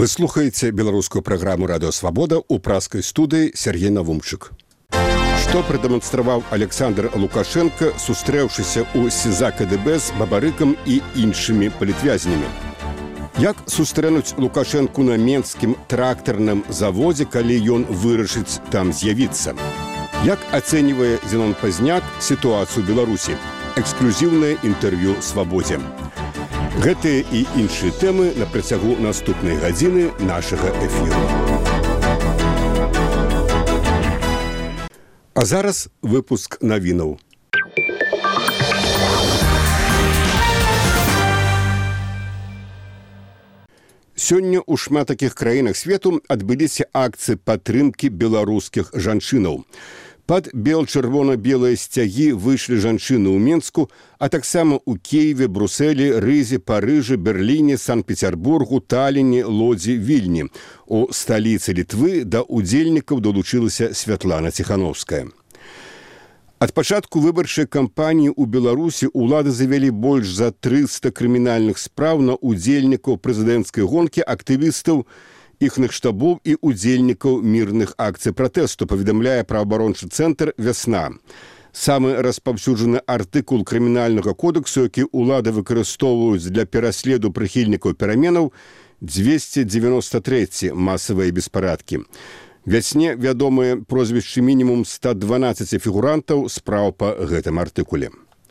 Вы слухаеце беларускую праграму «Радыё Свабода» ў праскай студыі Сергей Навумчык. Што прадэманстраваў Александр Лукашенко, сустрэўшыся ў СІЗА КДБ з Бабарыкам і іншымі палітвязнямі? Як сустрэнуць Лукашенку на менскім трактарным заводзе, калі ён вырашыць там з'явіцца? Як ацэньвае Зенон Пазняк сітуацыю Беларусі? Эксклюзіўнае інтэрв'ю «Свабодзе». Гэтыя і іншыя тэмы на працягу наступнай гадзіны нашага эфіру. А зараз выпуск навінаў. Сёння ў шмат такіх краінах свету адбыліся акцыі падтрымкі беларускіх жанчынаў. Пад бел-чырвона-белыя сцягі выйшлі жанчыны ў Менску, а таксама ў Кіеве, Брусэлі, Рызе, Парыжы, Берліне, Санкт-Петербургу, Талліне, Лодзі, Вільні. У сталіцы Літвы да удзельнікаў далучылася Святлана Ціхановская. Ад пачатку выбарчай кампаніі ў Беларусі ўлады завялі больш за 300 крымінальных спраў на удзельнікаў прэзідэнцкай гонкі, актывістаў, іхных штабоў і удзельнікаў мірных акцый пратэсту, паведамляе праваабарончы цэнтр «Вясна». Самы распаўсюджаны артыкул крымінальнага кодексу, які ўлады выкарыстоўваюць для пераследу прыхільнікаў пераменаў, 293 масавыя беспарадкі. «Вясне» вядомыя прозвішчы мінімум 112 фігурантаў спраў па гэтым артыкуле.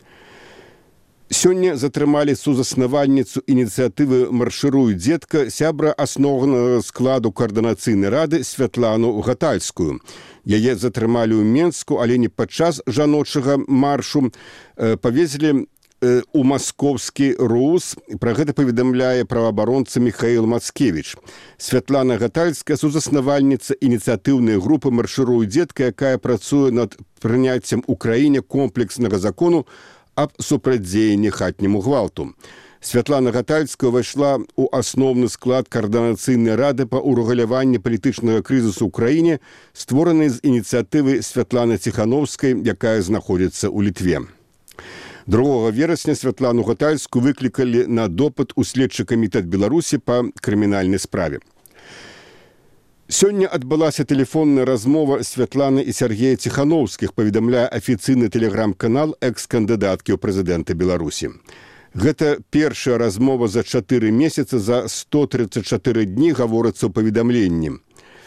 Сёння затрымалі сузаснавальніцу ініцыятывы «Маршыруй, дзетка», сябра асноўнага складу каардынацыйнай рады Святлану Гатальскую. Яе затрымалі ў Менску, але не падчас жаночага маршу. Павезлі ў маскоўскі РУС. Пра гэта паведамляе праваабаронца Міхаіл Мацкевіч. Святлана Гатальская – сузаснавальніца ініцыятыўнай групы «Маршыруй, дзетка», якая працуе над прыняццем у краіне комплекснага закону аб супрацьдзеянні хатняму гвалту. Святлана Гатальская ўвайшла ў асноўны склад каардынацыйнай рады па ўрэгуляванні палітычнага крызісу ў краіне, створанай з ініцыятывы Святланы Ціхановскай, якая знаходзіцца ў Літве. 2 верасня Святлану Гатальскую выклікалі на допыт у следчы камітэт Беларусі па крымінальнай справе. Сёння адбылася тэлефонная размова Святланы і Сергея Ціхановскіх, паведамляе афіцыйны тэлеграм-канал экс-кандыдаткі ў прэзідэнты Беларусі. Гэта першая размова за 4 месяцы, за 134 дні, гаворыцца ў паведамленні.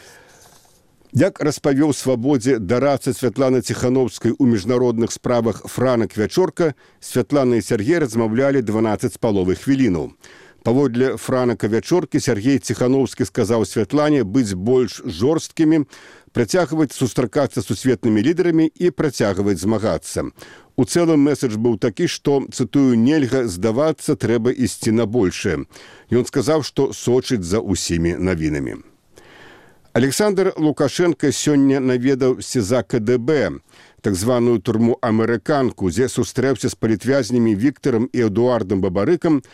Як распавёў «Свабодзе» дарадца Святланы Ціхановскай у міжнародных справах Франак Вячорка, Святлана і Сергей размаўлялі 12 з паловай хвілінаў. Паводле Франака Вячоркі Сергей Ціхановскі сказаў Святлане быць больш жорсткімі, працягваць сустракацца з сусветнымі лідарамі і працягваць змагацца. У цэлым месседж быў такі, што, цытую, «нельга здавацца, трэба ісці на большае». Ён сказаў, што сочыць за усімі навінамі. Александр Лукашенко сёння наведаў СІЗА КДБ, так званую турму «Амерыканку», дзе сустрэўся з палітвязнямі Віктарам і Эдуардам Бабарыкам,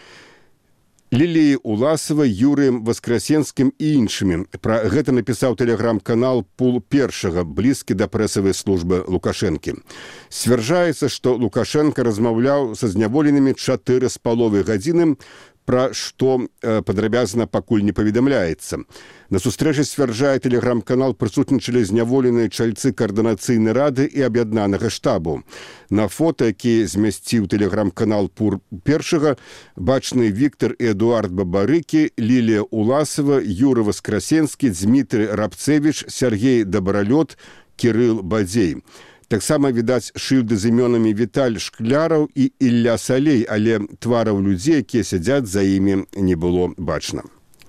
Ліліяй Уласавай, Юрыем Васкрасенскім і іншымі. Пра гэта напісаў тэлеграм-канал «Пул Першага», блізкі да прэсавай службы Лукашэнкі. Сцвярджаецца, што Лукашенко размаўляў са зняволенымі 4,5 гадзіны, пра што падрабязна пакуль не паведамляецца. На сустрэчы, сцвярджае тэлеграм-канал, прысутнічалі зняволеныя чальцы каардынацыйнай рады і аб'яднанага штабу. На фота, які змясціў тэлеграм-канал «Пул Першага», бачны Віктар і Эдуард Бабарыкі, Лілія Уласава, Юры Васкрасенскі, Дзмітрый Рабцевіч, Сергей Дабралёт, Кірыл Бадзей. Таксама відаць шыльды з імёнамі Віталь Шкляраў і Ілля Салей, але твараў людзей, якія сядзяць за імі, не было бачна.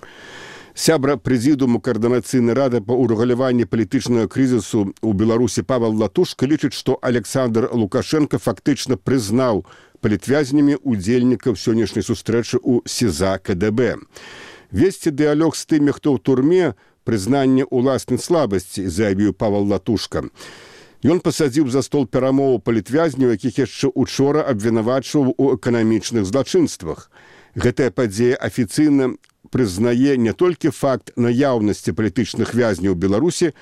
Сябра прэзідыуму каардынацыйнай рады па ўрэгуляванні палітычнага крызісу ў Беларусі Павел Латушка лічыць, што Александр Лукашенко фактычна прызнаў палітвязнямі удзельнікаў сённяшняй сустрэчы ў СІЗА КДБ. Весці дыялог з тымі, хто ў турме, прызнанне ўласнай слабасці, заявіў Павел Латушка. Ён пасадзіў за стол перамоваў палітвязняў, якіх яшчэ учора абвінавачваў у эканамічных злачынствах. Гэтая падзея афіцыйна прызнае не толькі факт наяўнасці палітычных вязняў у Беларусі,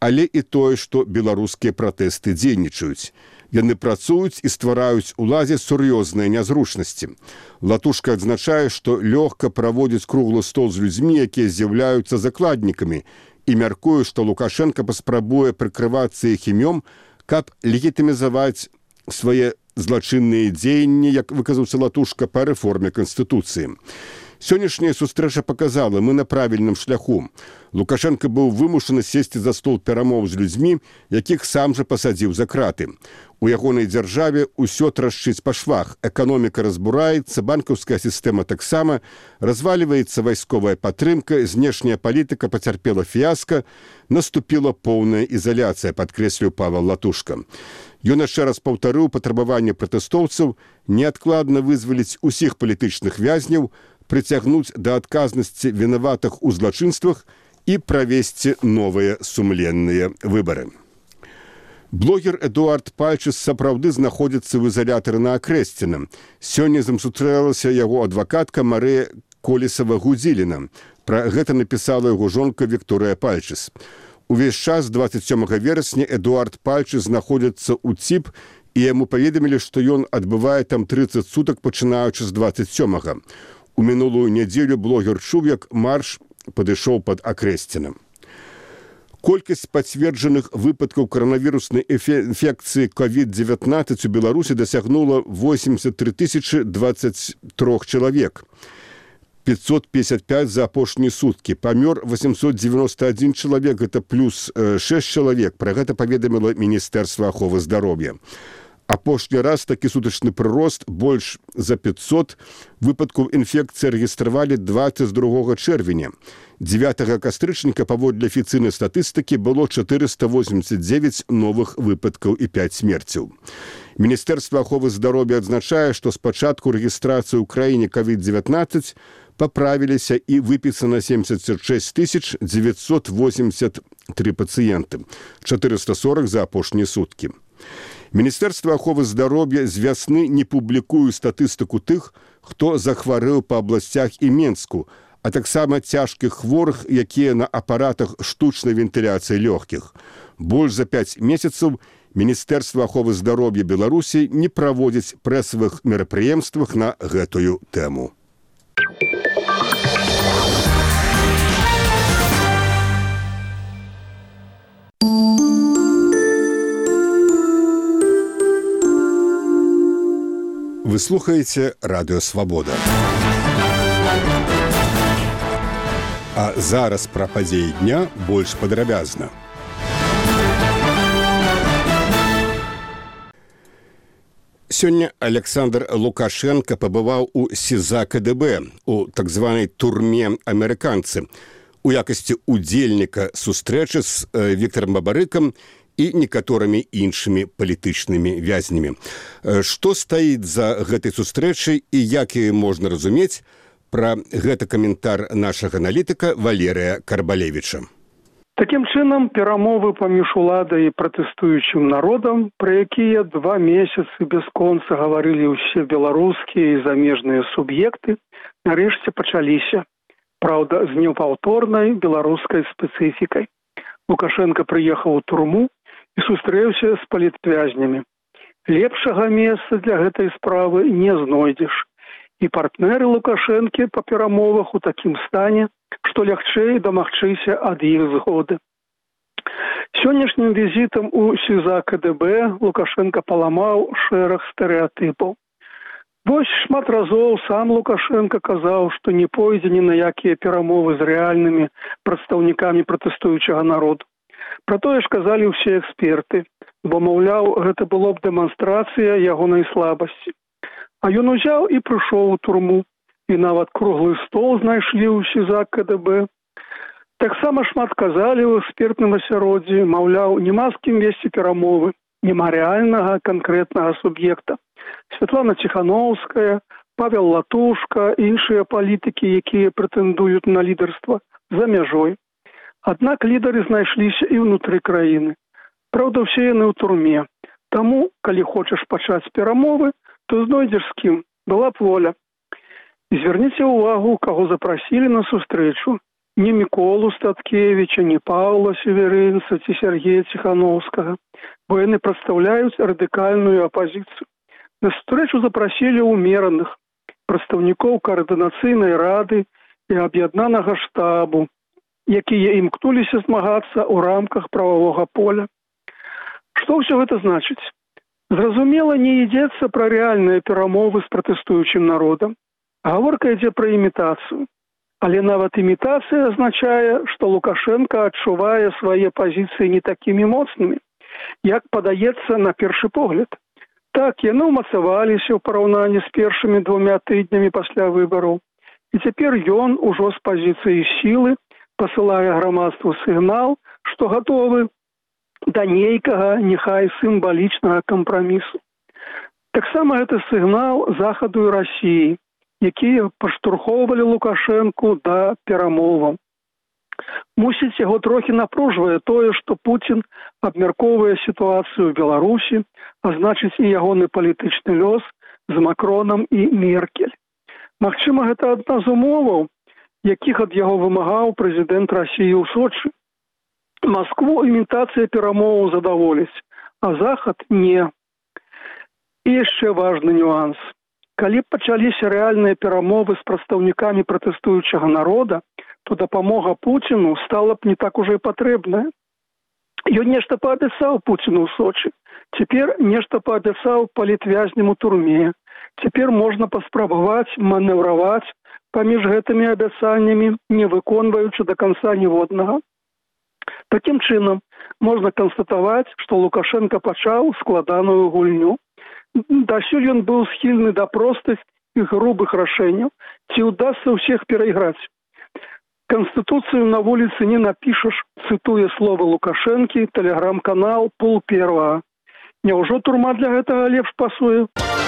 але і тое, што беларускія пратэсты дзейнічаюць. Яны працуюць і ствараюць уладзе сур'ёзныя нязручнасці. Латушка адзначае, што лёгка праводзіць круглы стол з людзьмі, якія з'яўляюцца закладнікамі, і мяркуе, што Лукашенка паспрабуе прыкрывацца іх імём, каб легітымізаваць свае злачынныя дзеянні, як выказаўся Латушка, па рэформе Канстытуцыі. Сённяшняя сустрэча паказала, мы на правільным шляху. Лукашенка быў вымушаны сесці за стол перамоў з людзьмі, якіх сам жа пасадзіў за краты. У ягонай дзяржаве ўсё трашчыць па швах. Эканоміка разбураецца, банкаўская сістэма таксама, разваліваецца вайсковая падтрымка, знешняя палітыка пацярпела фіяска, наступіла поўная ізаляцыя, падкрэсліў Павел Латушка. Ён яшчэ раз паўтарыў патрабаванне пратэстоўцаў неадкладна вызваліць усіх палітычных вязняў, прыцягнуць да адказнасці вінаватых у злачынствах і правесці новыя сумленныя выбары. Блогер Эдуард Пальчыс сапраўды знаходзіцца ў ізалятары на Акрэсціна. Сёння з ім сустрэлася яго адвакатка Марыя Колесава-Гудзіліна. Пра гэта напісала яго жонка Вікторыя Пальчыс. Увесь час 27 верасня Эдуард Пальчыс знаходзіцца ў ЦІП, і яму паведамілі, што ён адбывае там 30 сутак, пачынаючы з 27-га. У мінулую нядзелю блогер чуў, як марш падышоў пад Акрэсцінам. Колькасць пацверджаных выпадкаў каранавіруснай інфекцыі COVID-19 у Беларусі дасягнула 83 023 чалавек. 555 за апошнія суткі. Памёр 891 чалавек, гэта плюс 6 чалавек. Пра гэта паведаміла Міністэрства аховы здароўя. Апошні раз такі сутачны прырост, больш за 500 выпадкаў інфекцыі рэгістравалі 22 чэрвеня. 9 кастрычніка паводле афіцыйнай статыстыкі было 489 новых выпадкаў і 5 смерцяў. Міністэрства аховы здароўя адзначае, што з пачатку рэгістрацыі ў краіне COVID-19 паправіліся і выпісана 76 983 пацыенты, 440 за апошнія суткі. Міністэрства аховы здароўя з вясны не публікуе статыстыку тых, хто захварэў па абласцях і Менску, а таксама цяжкіх хворых, якія на апаратах штучнай вентыляцыі лёгкіх. Больш за 5 месяцаў Міністэрства аховы здароўя Беларусі не праводзіць прэсавых мерапрыемствах на гэтую тэму. Вы слухаеце Радыё Свабода. А зараз пра падзеі дня больш падрабязна. Сёння Александр Лукашенко пабываў у СІЗА КДБ, у так званай турме амерыканцы, у якасці удзельніка сустрэчы з Віктарам Бабарыкам і некаторымі іншымі палітычнымі вязнямі. Што стаіць за гэтай сустрэчай і як яе можна разумець? Пра гэта каментар нашага аналітыка Валерыя Карбалевіча. Такім чынам, перамовы паміж уладай і пратэстуючым народам, пра якія 2 месяцы бясконца гаварылі ўсе беларускія і замежныя суб'екты, нарэшце пачаліся. Праўда, з непаўторнай беларускай спецыфікай. Лукашенко прыехаў у турму і сустрэўся з палітвязнямі. Лепшага месца для гэтай справы не знойдзеш. І партнеры Лукашэнкі па перамовах у такім стане, што лягчэй дамагчыся ад іх згоды. Сённяшнім візітам у СІЗА КДБ Лукашенко паламаў шэраг стэрэатыпаў. Вось шмат разоў сам Лукашенко казаў, што не пойдзе ні на якія перамовы з рэальнымі прадстаўнікамі пратэстуючага народу. Пра тое ж казалі ўсе эксперты, бо, маўляў, гэта было б дэманстрацыя ягонай слабасці. А ён узяў і прыйшоў у турму, і нават круглы стол знайшлі ў СІЗА КДБ. Таксама шмат казалі ў экспертным асяроддзі, маўляў, няма з кім весці перамовы, няма рэальнага канкрэтнага суб'екта. Святлана Ціхановская, Павел Латушка, іншыя палітыкі, якія прэтэндуюць на лідарства, за мяжой. Аднак лідары знайшліся і ўнутры краіны. Праўда, ўсе яны ў турме. Таму, калі хочаш пачаць перамовы, то знойдзеш з кім. Была б воля. І звярніце ўвагу, каго запрасілі на сустрэчу. ні Міколу Статкевіча, ні Паўла Северынца ці Сергея Ціхановскага, бо яны прадстаўляюць радыкальную апазіцыю. На сустрэчу запрасілі ўмераных прадстаўнікоў каардынацыйнай рады і аб'яднанага штабу, якія імкнуліся змагацца ў рамках прававога поля. Што ўсё гэта значыць? Зразумела, не ідзецца пра рэальныя перамовы з пратэстуючым народам. Гаворка ідзе пра імітацыю. Але нават імітацыя азначае, што Лукашенко адчувае свае пазіцыі не такімі моцнымі, як падаецца на першы погляд. Так, яны ўмацаваліся ў параўнанні з першымі 2 тыднямі пасля выбараў. І цяпер ён ужо з пазіцыі сілы пасылае грамадству сігнал, што гатовы да нейкага, няхай сімвалічнага кампрамісу. Таксама гэта сігнал Захаду і Расіі, якія паштурхоўвалі Лукашэнку да перамоваў. Мусіць, яго трохі напружвае тое, што Пуцін абмяркоўвае сітуацыю ў Беларусі, а значыць і ягоны палітычны лёс з Макронам і Меркель. Магчыма, гэта адна з умоваў, якіх ад яго вымагаў прэзідэнт Расіі ў Сочы. Маскву імітацыя перамоваў задаволіць, а Захад не. І яшчэ важны нюанс. Калі б пачаліся рэальныя перамовы з прадстаўнікамі пратэстуючага народа, то дапамога Пуціну стала б не так ужо і патрэбная. Ён нешта паабяцаў Пуціну ў Сочы, цяпер нешта паабяцаў палітвязням у турме. Цяпер можна паспрабаваць манеўраваць паміж гэтымі абяцаннямі, не выконваючы да канца ніводнага. Такім чынам, можна канстатаваць, што Лукашенко пачаў складаную гульню. Дасюль ён быў схільны да простых і грубых рашэнняў, ці ўдасца ўсіх перайграць. Канстытуцыю на вуліцы не напішаш, цытуе словы Лукашэнкі, тэлеграм-канал «Пул первага». Няўжо турма для гэтага лепш пасуе?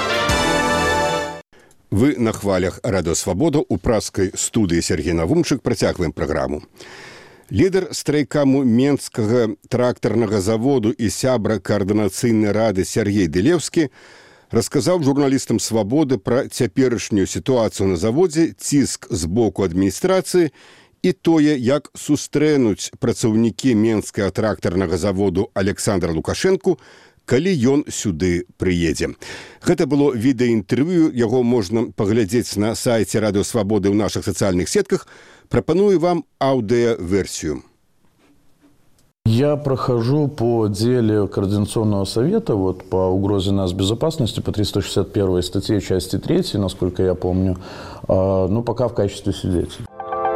Вы на хвалях Радыё Свабода у праскай студыі Сергей Навумчык працягваем праграму. Лідар страйкаму Менскага трактарнага заводу і сябра каардынацыйнай рады Сергей Дылеўскі расказаў журналістам «Свабоды» пра цяперашнюю сітуацыю на заводзе, ціск з боку адміністрацыі і тое, як сустрэнуць працаўнікі Менскага трактарнага заводу Александра Лукашэнку, калі ён сюды прыедзе. Гэта было відэаінтэрв'ю, яго можна паглядзець на сайце Радыё Свабоды ў нашых сацыяльных сетках. Пропоную вам аудиоверсию. Я прохожу по деле Координационного совета по угрозе безопасности по 361 статье части 3, насколько я помню, пока в качестве свидетеля.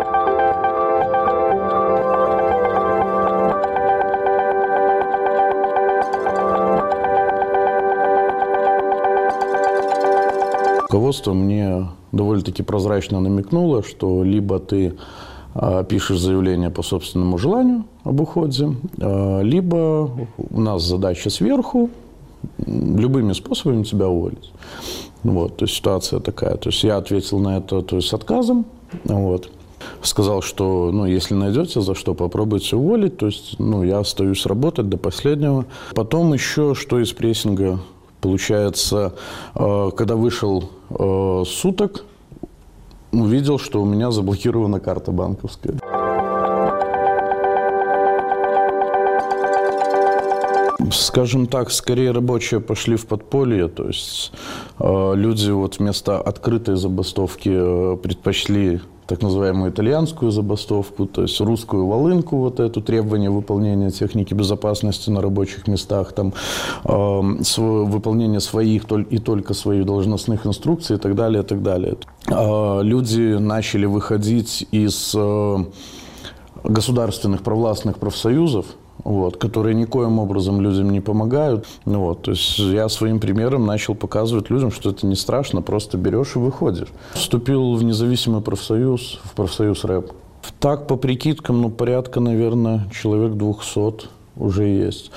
Руководство мне довольно-таки прозрачно намекнуло, что либо ты пишешь заявление по собственному желанию об уходе, либо у нас задача сверху любыми способами тебя уволить. То есть ситуация такая. То есть я ответил на это с отказом. Сказал, что если найдете за что, попробуйте уволить. То есть я остаюсь работать до последнего. Потом еще что из прессинга. Получается, когда вышел суток, увидел, что у меня заблокирована карта банковская. Скажем так, скорее рабочие пошли в подполье, то есть люди вместо открытой забастовки предпочли так называемую итальянскую забастовку, то есть русскую волынку, эту требование выполнения техники безопасности на рабочих местах, выполнение своих и только своих должностных инструкций и так далее, и так далее. Люди начали выходить из государственных провластных профсоюзов, которые никоим образом людям не помогают. То есть я своим примером начал показывать людям, что это не страшно, просто берешь и выходишь. Вступил в независимый профсоюз, в профсоюз рэп. Так, по прикидкам, порядка, наверное, человек 200 уже есть.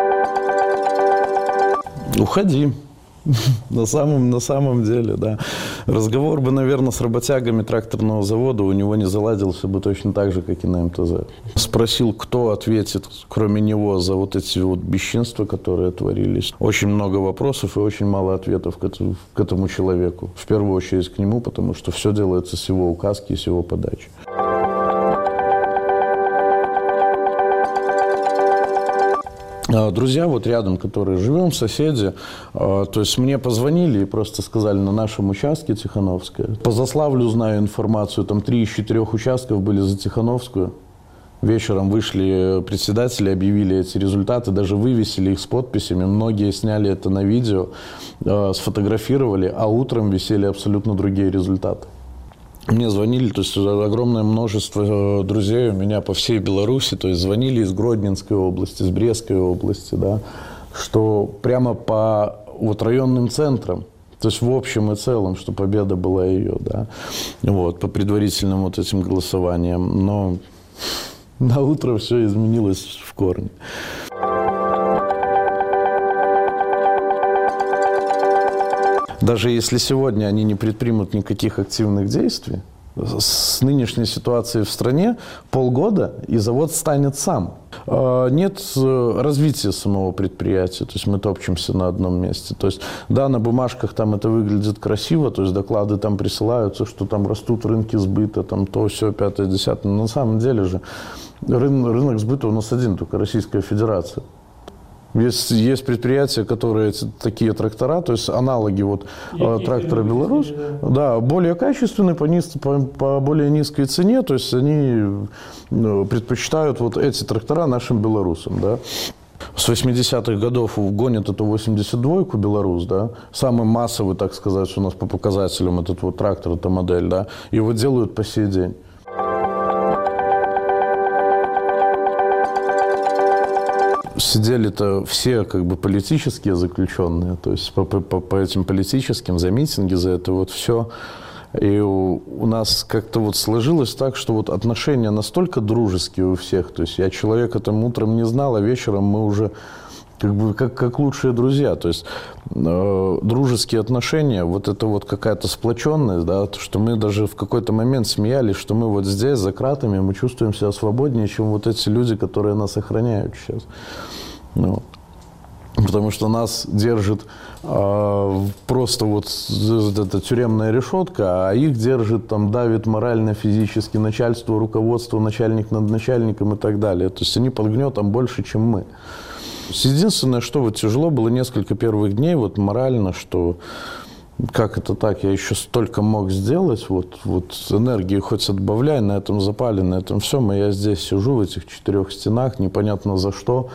Уходи. На самом деле, да. Разговор бы, наверное, с работягами тракторного завода у него не заладился бы точно так же, как и на МТЗ. Спросил, кто ответит, кроме него, за вот эти вот бесчинства, которые творились. Очень много вопросов и очень мало ответов к этому человеку. В первую очередь к нему, потому что все делается с его указки и с его подачи. Друзья вот рядом, которые живем, соседи, то есть мне позвонили и просто сказали, на нашем участке Тихановская. По Заславлю знаю информацию, там 3 из 4 участков были за Тихановскую. Вечером вышли председатели, объявили эти результаты, даже вывесили их с подписями. Многие сняли это на видео, сфотографировали, а утром висели абсолютно другие результаты. Мне звонили, то есть огромное множество друзей у меня по всей Беларуси, то есть звонили из Гродненской области, из Брестской области, да, что прямо по вот районным центрам, то есть в общем и целом, что победа была ее, да, вот, по предварительным вот этим голосованиям, но на утро все изменилось в корне. Даже если сегодня они не предпримут никаких активных действий, с нынешней ситуацией в стране полгода и завод станет сам. Нет развития самого предприятия, то есть мы топчемся на одном месте. То есть, да, на бумажках там это выглядит красиво, то есть доклады там присылаются, что там растут рынки сбыта, там то, все, 5, 10. Но на самом деле же рынок сбыта у нас один, только Российская Федерация. Есть предприятия, которые такие трактора, то есть аналоги вот трактора «Беларусь», да, более качественные, по более низкой цене, то есть они предпочитают вот эти трактора нашим белорусам, да. С 80-х годов гонят эту 82-ку «Беларусь», да, самый массовый, так сказать, у нас по показателям этот вот трактор, эта модель, да, его делают по сей день. Сидели-то все как бы политические заключенные, то есть по этим политическим, за митинги, за это вот все. И у нас как-то вот сложилось так, что вот отношения настолько дружеские у всех. То есть я человека там утром не знал, а вечером мы уже как бы как лучшие друзья. То есть дружеские отношения, вот это вот какая-то сплоченность, да, то, что мы даже в какой-то момент смеялись, что мы вот здесь, за кратами, мы чувствуем себя свободнее, чем вот эти люди, которые нас охраняют сейчас. Ну, потому что нас держит просто вот эта тюремная решетка, а их держит, там, давит морально, физически начальство, руководство, начальник над начальником и так далее. То есть они под гнетом больше, чем мы. Единственное, что вот тяжело было несколько первых дней, вот морально, что как это так, я еще столько мог сделать, вот энергии хоть отбавляй, на этом запале, на этом всем, и я здесь сижу в этих 4 стенах, непонятно за что.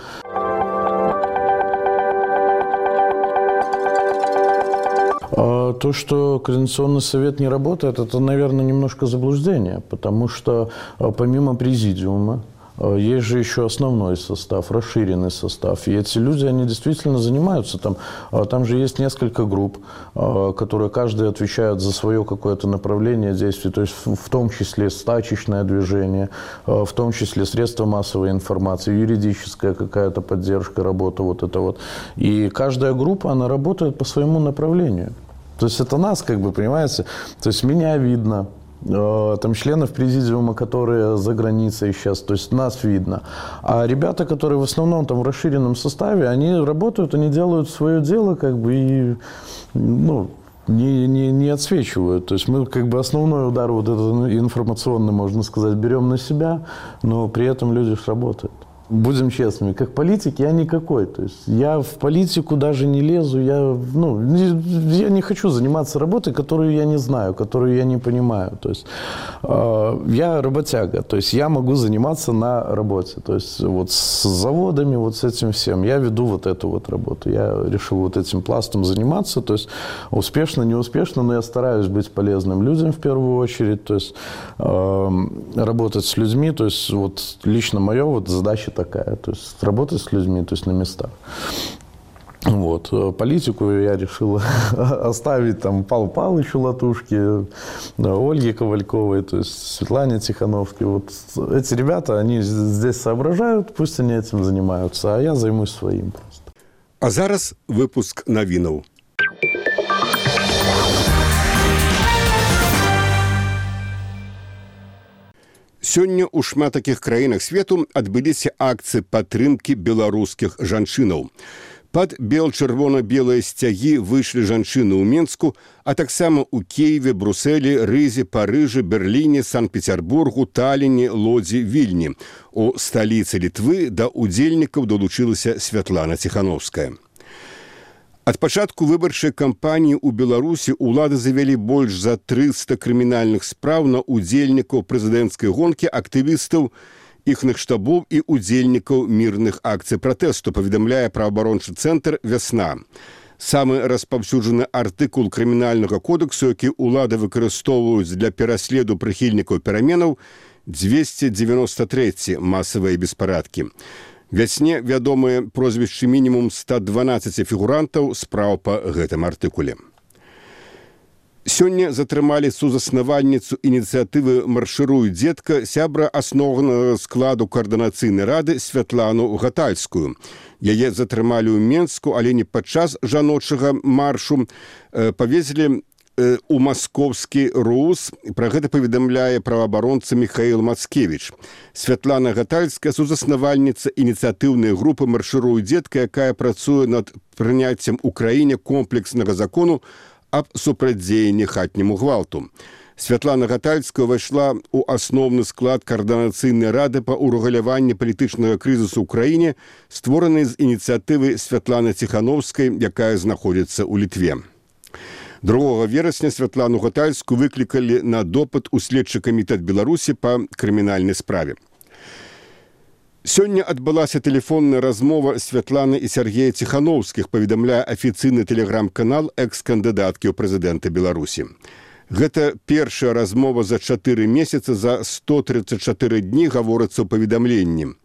То, что Координационный совет не работает, это, наверное, немножко заблуждение, потому что помимо президиума есть же еще основной состав, расширенный состав. И эти люди, они действительно занимаются там. Там же есть несколько групп, которые каждый отвечает за свое какое-то направление действий. То есть в том числе стачечное движение, в том числе средства массовой информации, юридическая какая-то поддержка, работа вот это вот. И каждая группа, она работает по своему направлению. То есть это нас, как бы, понимаете, то есть меня видно, там членов президиума, которые за границей сейчас, то есть нас видно. А ребята, которые в основном там в расширенном составе, они работают, они делают свое дело, как бы, и, ну, не отсвечивают. То есть мы, как бы, основной удар вот этот информационный, можно сказать, берем на себя, но при этом люди работают. Будем честными, как политик я никакой. То есть я в политику даже не лезу, я не хочу заниматься работой, которую я не знаю, которую я не понимаю. То есть я работяга, то есть я могу заниматься на работе. То есть вот с заводами, вот с этим всем. Я веду вот эту вот работу. Я решил вот этим пластом заниматься. То есть успешно, неуспешно, но я стараюсь быть полезным людям в первую очередь. То есть работать с людьми. То есть вот лично моя вот задача такая, то есть работать с людьми, то есть на местах. Вот. Политику я решил оставить там Павлу Павловичу Латушке, Ольге Ковальковой, то есть Светлане Тихановской. Вот эти ребята, они здесь соображают, пусть они этим занимаются, а я займусь своим просто. А зараз выпуск навінаў. Сёння ў шмат такіх краінах свету адбыліся акцыі падтрымкі беларускіх жанчынаў. Пад бел-чырвона-белыя сцягі выйшлі жанчыны ў Мінску, а таксама ў Киеве, Брусэлі, Рызе, Парыжы, Берліне, Санкт-Петербургу, Талліне, Лодзі, Вільні. У сталіцы Літвы да удзельнікаў далучылася Святлана Ціхановская. Ад пачатку выбарчай кампаніі ў Беларусі ўлады завялі больш за 300 крымінальных спраў на удзельнікаў прэзідэнцкай гонкі, актывістаў, іхных штабоў і удзельнікаў мірных акцый пратэсту, паведамляе праваабарончы цэнтр «Вясна». Самы распаўсюджаны артыкул крымінальнага кодексу, які ўлады выкарыстоўваюць для пераследу прыхільнікаў пераменаў, 293 масавыя беспарадкі. «Вясне» вядомыя прозвішчы мінімум 112 фігурантаў спраў па гэтым артыкуле. Сёння затрымалі сузаснавальніцу ініцыятывы «Маршыруй, дзетка», сябра асноўнага складу каардынацыйнай рады Святлану Гатальскую. Яе затрымалі ў Менску, але не падчас жаночага маршу. Павезлі у маскоўскі РУС. Пра гэта паведамляе праваабаронца Михаил Мацкевіч. Святлана Гатальская – сузаснавальніца ініцыятыўнай групы «Маршыруй, дзетка», якая працуе над прыняццем у краіне комплекснага закону аб супрацьдзеянні хатняму гвалту. Святлана Гатальская ўвайшла ў асноўны склад каардынацыйнай рады па ўрэгуляванні палітычнага крызісу ў краіне, створанай з ініцыятывы Святланы Ціхановскай, якая знаходзіцца ў Літве. 2 верасня Святлану Гатальскую выклікалі на допыт у следчы камітэт Беларусі па крымінальнай справе. Сёння адбылася тэлефонная размова Святланы і Сергея Ціхановскіх, паведамляе афіцыйны тэлеграм-канал экс-кандыдаткі ў прэзідэнта Беларусі. Гэта першая размова за 4 месяцы, за 134 дні, гаворыцца ў паведамленні.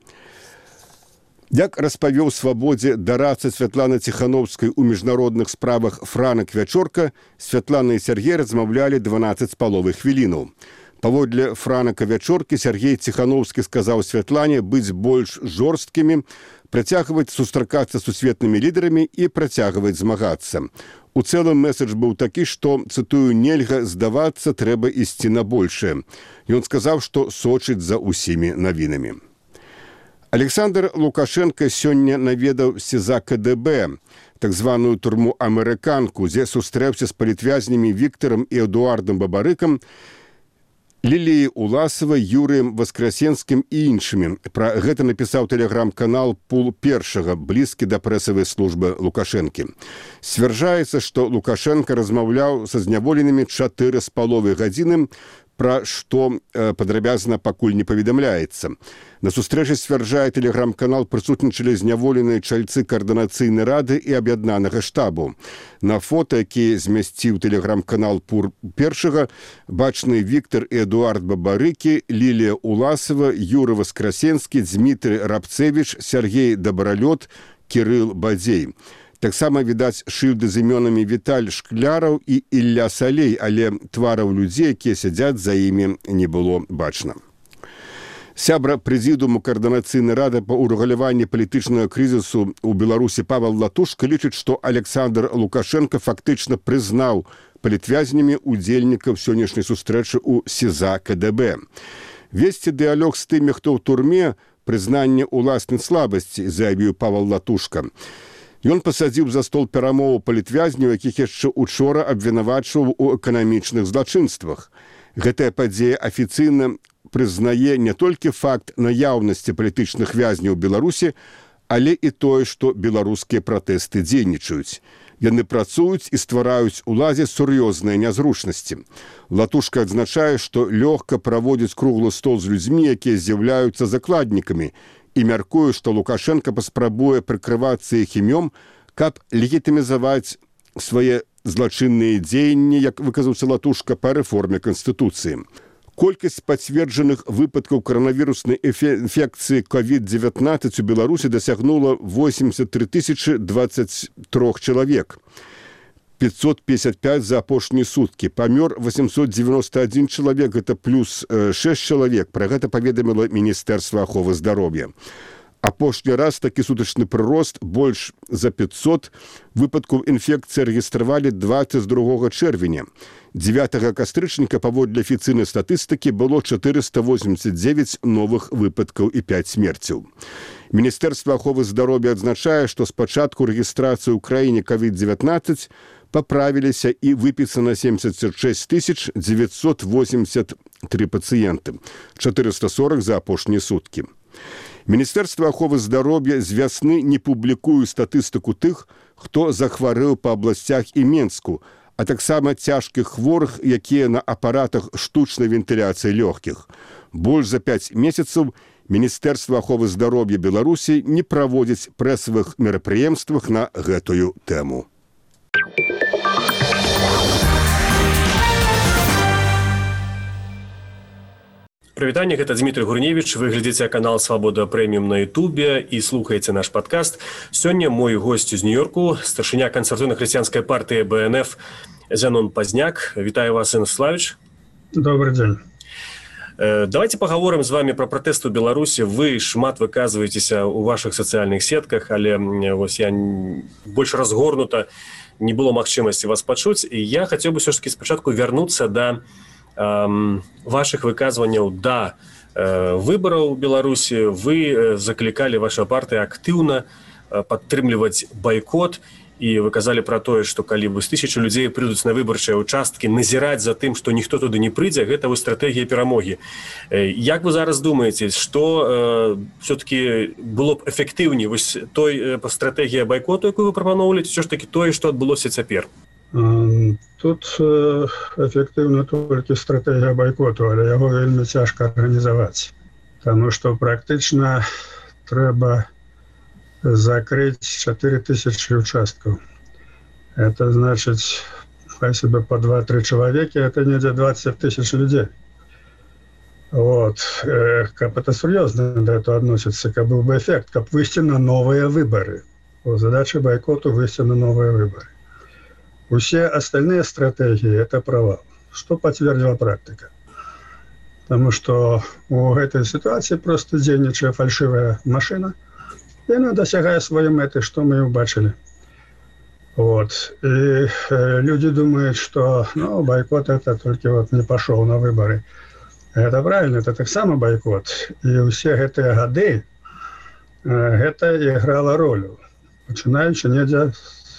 Як распавёў «Свабодзе» дарадца Святланы Ціхановскай у міжнародных справах Франак Вячорка, Святлана і Сергей размаўлялі 12 з паловай хвілінаў. Паводле Франака Вячоркі, Сергей Ціхановскі сказаў Святлане быць больш жорсткімі, працягваць сустракацца з сусветнымі лідарамі і працягваць змагацца. У цэлым месседж быў такі, што, цытую, «нельга здавацца, трэба ісці на большае». Ён сказаў, што сочыць за ўсімі навінамі. Александр Лукашенко сёння наведаў СІЗА КДБ, так званую турму-амерыканку, дзе сустрэўся з палітвязнямі Віктарам і Эдуардам Бабарыкам, Ліліяй Уласавай, Юрыем Васкрасенскім і іншымі. Пра гэта напісаў тэлеграм-канал «Пул першага», блізкі да прэсавай службы Лукашэнкі. Сцвярджаецца, што Лукашенко размаўляў са зняволенымі 4,5 гадзіны, пра што падрабязна пакуль не паведамляецца. На сустрэчы, сцвярджае тэлеграм-канал, прысутнічалі зняволеныя чальцы каардынацыйнай рады і аб'яднанага штабу. На фота, які змясціў тэлеграм-канал «Пул першага», бачны Віктар і Эдуард Бабарыкі, Лілія Уласава, Юры Васкрасенскі, Дмітрый Рабцевіч, Сергей Дабралёт, Кірыл Бадзей. Таксама відаць шыльды з імёнамі Віталь Шкляраў і Ілля Салей, але твараў людзей, якія сядзяць за імі, не было бачна. Сябра прэзідыуму каардынацыйнай рады па ўрэгуляванні палітычнага крызісу ў Беларусі Павел Латушка лічыць, што Александр Лукашенко фактычна прызнаў палітвязнямі удзельнікаў сённяшняй сустрэчы ў СІЗА КДБ. Весці дыялог з тымі, хто ў турме, прызнанне ўласнай слабасці, заявіў Павел Латушка. Ён пасадзіў за стол перамоваў палітвязняў, якіх яшчэ учора абвінавачваў у эканамічных злачынствах. Гэтая падзея афіцыйна прызнае не толькі факт наяўнасці палітычных вязняў у Беларусі, але і тое, што беларускія пратэсты дзейнічаюць. Яны працуюць і ствараюць уладзе сур'ёзныя нязручнасці. Латушка адзначае, што лёгка праводзіць круглы стол з людзьмі, якія з'яўляюцца закладнікамі, і мяркую, што Лукашенко паспрабуе прыкрывацца іх імём, каб легітымізаваць свае злачынныя дзеянні, як выказаўся Латушка, па рэформе Канстытуцыі. Колькасць пацверджаных выпадкаў каранавіруснай інфекцыі COVID-19 у Беларусі дасягнула 83 023 чалавек. 555 за апошнія суткі. Памёр 891 чалавек, гэта плюс 6 чалавек. Пра гэта паведаміла Міністэрства аховы здароўя. Апошні раз такі сутачны прырост больш за 500 выпадкаў інфекцыі рэгістравалі 22 чэрвеня. 9 кастрычніка паводле афіцыйнай статыстыкі было 489 новых выпадкаў і 5 смерцяў. Міністэрства аховы здароўя адзначае, што з пачатку рэгістрацыі ў краіне COVID-19 паправіліся і выпісана 76 983 пацыенты, 440 за апошнія суткі. Міністэрства аховы здароўя з вясны не публікуе статыстыку тых, хто захварэў па абласцях і Менску, а таксама цяжкіх хворых, якія на апаратах штучнай вентыляцыі лёгкіх. Больш за 5 месяцаў Міністэрства аховы здароўя Беларусі не праводзіць прэсавых мерапрыемствах на гэтую тэму. Прывітанне, гэта Дмітрый Гурневіч, вы глядзіце канал «Свабода прэміум» на Ютубе і слухаеце наш падкаст. Сёння мой госць з Нью-Йорку, старшыня кансерватыўна-хрысціянскай партыі БНФ Зянон Пазняк. Вітаю вас, Станиславович. Добрый день. Давайте поговорим з вами про пратэсты ў Беларусі. Вы шмат выказваецеся ў вашых сацыяльных сетках, але вось я больш разгорнута не было магчымасці вас пачуць. І я хацеў бы ўсё ж таки спачатку вярнуцца да ваших выказванняў да выбараў у Беларусі. Вы заклікалі ваша партыя актыўна падтрымліваць байкот і вы казалі пра тое, што калі вось 1000 людзей прыйдуць на выбарчыя участкі, назіраць за тым, што ніхто туды не прыйдзе, гэта вось стратэгія перамогі. Як вы зараз думаеце, што все-таки было б эфектыўней вось той стратэгія байкоту, якую вы прапаноўвалі, ці ўсё ж таки тое, што адбылося цяпер? Тут эфектыўна толькі стратэгія байкоту, але яго вельмі цяжка арганізаваць, таму што практычна трэба закрыць 4000 участкаў. Это значыць, хай себе по 2-3 чалавекі, это недзе 20 000 людзей. Вот. Каб это сур'ёзна да этого адносіцца, каб быў бы эфект, каб выйсці на новыя выбары. Задача байкоту выйсці на новыя выбары. Усе остальные стратегии – это провал. Что подтвердила практика? Потому что у этой ситуации просто дзейнічае фальшивая машина, и она досягает своей меты, что мы и убачили. Вот. И люди думают, что бойкот это только вот не пошел на выборы. Это правильно, это так само бойкот. И все эти годы это играло роль. Начинаючи недзе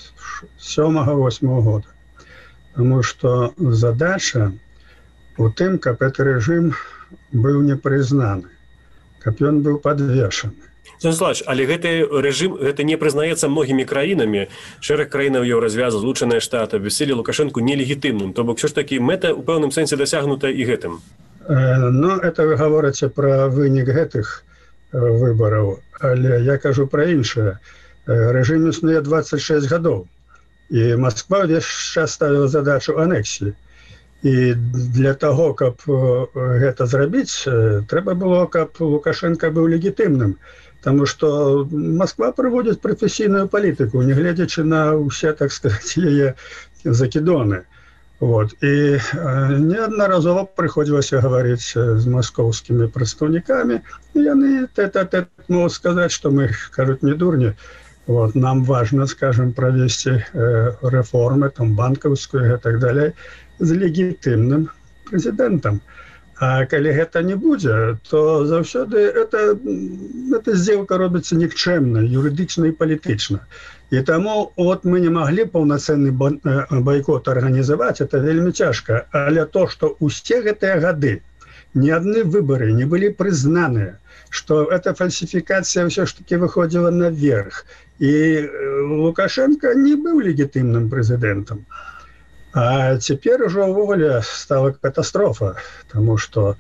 7-8 года. Потому что задача у тым, каб этот режим был не признаны, каб ён был подвешаны. Станиславович, але гэты рэжым гэта не прызнаецца многімі краінамі. Шэраг краінаў Еўразвязу, Злучаныя Штаты абвясцілі Лукашэнку нелегітымным. То бок ўсё ж такі мэта ў пэўным сэнсе дасягнута і гэтым. Ну, это вы гаворыце пра вынік гэтых выбараў, але я кажу пра іншае. Рэжым існуе 26 гадоў. І Москва ўвесь час ставіла задачу анексіі. І для таго, каб гэта зрабіць, трэба было, каб Лукашенко быў легітымным. Таму што Москва праводзіць прафесійную палітыку, не гледзячы на ўсе, так сказаць, яе закідоны. Вот. І неаднаразова прыходзілася гаварыць з маскоўскімі прадстаўнікамі. Яны тэт-а-тэт могуць сказаць, што мы, кажуць, не дурні. Вот, нам важно, скажем, провести реформы, там, банковскую и так далее, с легитимным президентом. А коли это не будет, то завсёды эта сделка робится никчемно, юридично и политично. И тому вот мы не могли полноценный бойкот организовать, это вельми тяжко. Але то, что усе гэтыя годы ни одни выборы не были признаны, что эта фальсификация все ж таки выходила наверх. И Лукашенко не был легитимным президентом. А теперь уже уволе стала катастрофа, потому что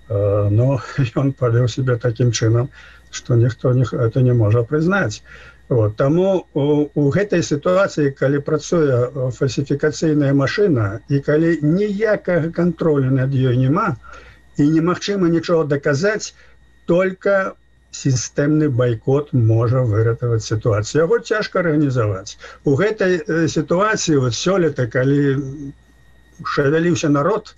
он повел себя таким чином, что никто это не может признать. Вот. Тому у этой ситуации, когда працуе фальсификаційная машина, и когда ніякага контроля над ёй нема, и немагчыма ничего доказать, только системный бойкот может выратаваць ситуацию. Яго цяжка организовать. У этой ситуации, вот сёлета, когда шевелился народ,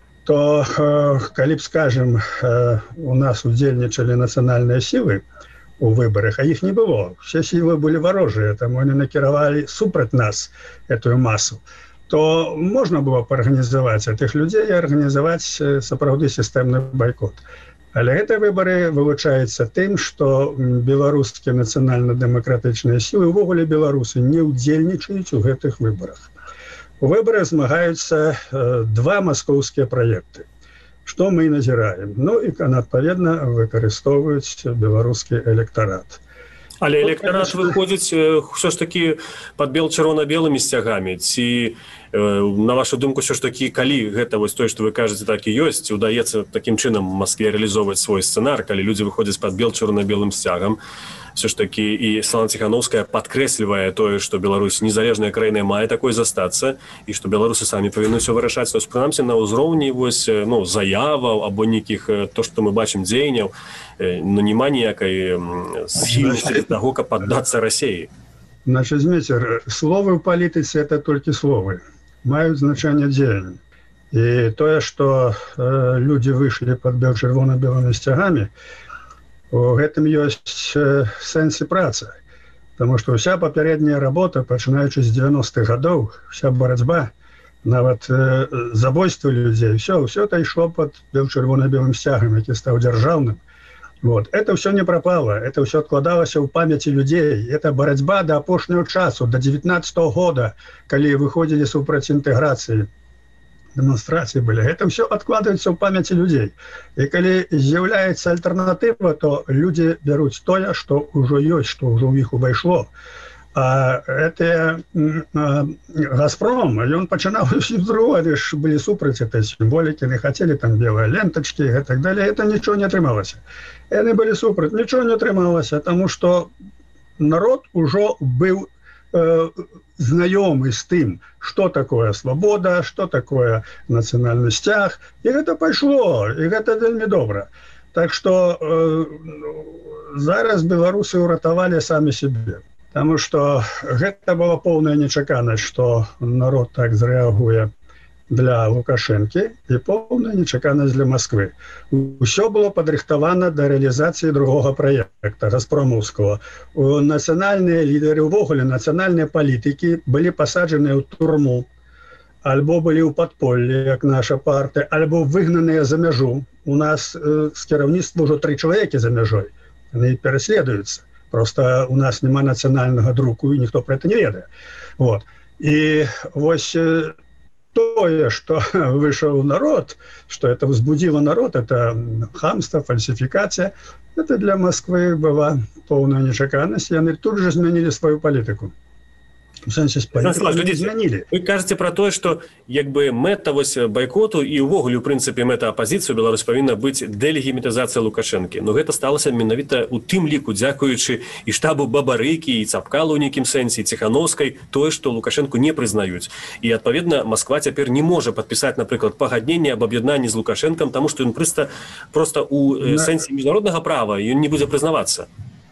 то, когда, скажем, у нас удзельнічалі национальные силы, у выборах, а их не было. Все силы были ворожие, там они накировали супраць нас эту массу. То можно было поорганизовать этих людей и организовать сапраўды системный бойкот. Але гэтыя выборы вылучаюцца тым, што беларускія нацыянальна-дэмакратычныя сілы, увогуле беларусы не ўдзельнічаюць у гэтых выборах. У выборах змагаюцца два маскоўскія праекты. Што мы і назіраем? Ну і, адпаведна, выкарыстоўваюць беларускі электарат. Але электарат выходзіць ўсё ж такі пад чырвона-белымі сцягамі. Ці, на вашу думку, ўсё ж такі, калі гэта вось тое, што вы кажаце, так і ёсць, удаецца такім чынам Маскве реалізоўваць свой сцэнар, калі людзі выходзяць пад чырвона-белым сцягам, все ж таки і Святлана Ціхановская падкрэслівае тое, што Беларусь незалежная краіна мае такой застацца і што беларусы самі павінны ўсё вырашаць. То есть, прынамсі, на ўзроўні вось, заяваў або нейкіх, то, што мы бачым, дзеянняў, няма ніякай схільнасці да таго, каб паддацца Расіі. Значит, Зміцер, словы ў палітыцы – это толькі словы. Маюць значэнне дзеяння. І тое, што людзі выйшлі пад чырвона-белымі сцягамі, у гэтым ёсць сэнс і праца. Таму што ўся папярэдняя работа, пачынаючы з 90-х гадоў, вся барацьба, нават забойствы людзей, все это ішло пад чырвона-белым сцягам, які стаў дзяржаўным. Вот. Это все не пропало, это все откладалось в памяти людей. Это борьба до апошняго часу, до 19-го года, когда выходили супраць интеграции, демонстрации были. Это все откладывается в памяти людей. И когда з'является альтернатива, то люди берут то, что уже есть, что уже у них увайшло. А это «Газпром», и он начинал с другого, они же были супраць этой символики, не хотели там белые ленточки и так далее. Это ничего не отрымалось. И они были супраць, ничего не отрымалось, потому что народ уже был знакомый с тем, что такое свобода, что такое национальный стяг. И это пошло, и это вельми добро. Так что зараз белорусы уратовали сами себе. Потому что гэта была полная нечаканасць, что народ так зреагуе для Лукашенко, и полная нечаканасць для Москвы. Усё было падрыхтавана до реализации другого проекта, Газпромовского. Национальные лидеры, увогуле национальные политики были посаджены в турму, альбо были ў падполлі, як наша партия, альбо выгнаныя за мяжу. У нас с кіраўніцтва уже 3 чалавекі за мяжой. Они переследуются. Просто у нас нема национального друку, и никто про это не ведает. Вот. И вось то, что вышел народ, что это возбудило народ, это хамство, фальсификация, это для Москвы была полная нечаканность, и они тут же изменили свою политику. В сэнсе змянілі. Вы кажаце пра тое, што як бы мэта вось байкоту і ўвогуле, у прынцыпе, мэта апазіцыі Беларусь павінна быць дэлегімітызацыя Лукашэнкі. Но гэта сталася менавіта ў тым ліку, дзякуючы і штабу Бабарыкі, і Цапкала ў нейкім сэнсе, і Ціхановскай, тое, што Лукашэнку не прызнаюць. І, адпаведна, Масква цяпер не можа падпісаць, напрыклад, пагадненне аб аб'яднанні з Лукашэнкам, таму што ён проста ў сэнсе міжнароднага права ён не будзе прызнавацца.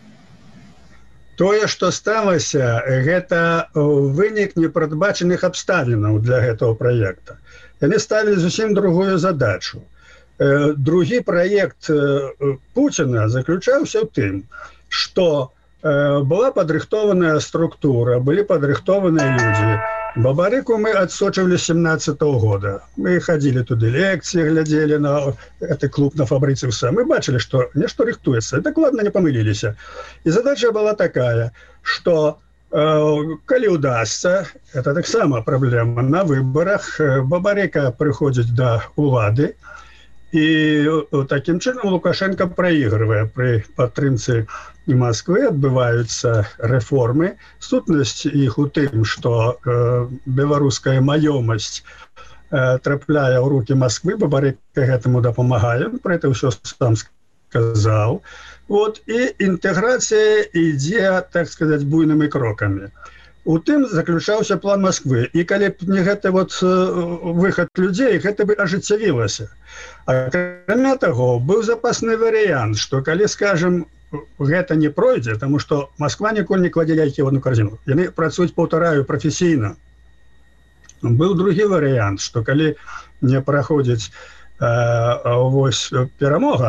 Тое, што сталася, гэта вынік непрадбачаных абставінаў для гэтага праекта. Яны ставілі зусім другую задачу. Другі праект Пуціна заключаўся ў тым, што была падрыхтованая структура, былі падрыхтованыя людзі. Бабарыку мы адсочвалі з 17-го года. Мы ходили туды лекцыі, глядзелі на гэты клуб на Фабрыцыуса. Мы бачылі, што нешта рыхтуецца. Дакладна не памыліліся. І задача была такая, што калі удасца, это таксама праблема, на выбарах Бабарыка прыходзіць да улады, і такім чынам Лукашенко праігрывае пры падтрымцы Москвы, адбываюцца рэформы. Сутнасць іх у тым, што беларуская маёмасць трапляе ў рукі Москвы, Бабарыка гэтаму дапамагае, пра гэта ўсё сам сказаў. Вот, і інтэграцыя ідзе, так сказаць, буйнымі крокамі. У тым заключаўся план Москвы. І калі б не гэты вот выхад людзей, гэта бы ажыццявілася. Акрамя таго, быў запасны варыянт, што калі, скажем, гэта не пройдзе, таму што Москва ніколі не кладзе яйкі ў одну карзіну. Яны працуюць, паўтараю, прафесійна. Быў другі варыянт, што калі не праходзіць вось перамога,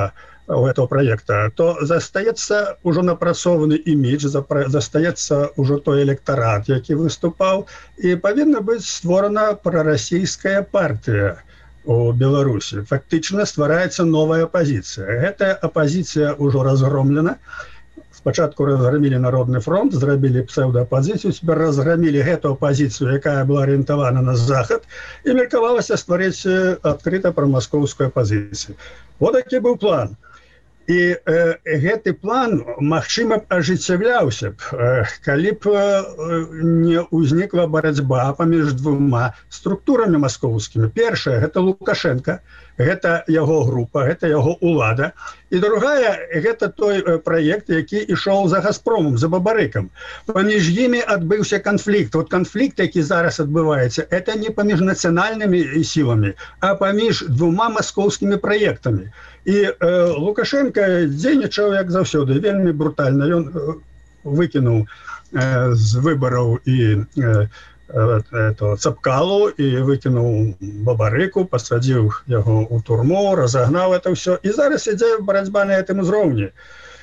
у этого проекта, то застаецца ўжо напрацованы імідж, застаецца ўжо той электарат, які выступаў, і павінна быць створана прарасійская партыя у Беларусі. Фактычна ствараецца новая апазіцыя. Гэтая апазіцыя ўжо разгромлена. Спачатку разгромілі Народны фронт, зрабілі псевдоапазіцыю, цяпер разгромілі гэту апазіцыю, якая была арыентавана на захад, і меркавалася стварыць адкрыта прамаскоўскую апазіцыю. Вот такі быў план. І гэты план, магчыма, ажыццяўляўся б, калі б не ўзнікла барацьба паміж двума структурамі маскоўскімі. Першая – гэта Лукашенко, гэта яго група, гэта яго ўлада. І другая – гэта той праект, які ішоў за Газпромом, за Бабарыкам. Паміж імі адбыўся канфлікт. Вот канфлікт, які зараз адбываецца, это не паміж нацыянальнымі сіламі, а паміж двума маскоўскімі праектамі. І Лукашенко дзейнічаў, як заўсёды, вельмі брутальна. Ён выкінуў з выбараў і Цапкалу, і выкінуў Бабарыку, пасадзіў яго ў турму, разагнаў это ўсё. І зараз ідзе барацьба на гэтым узроўні.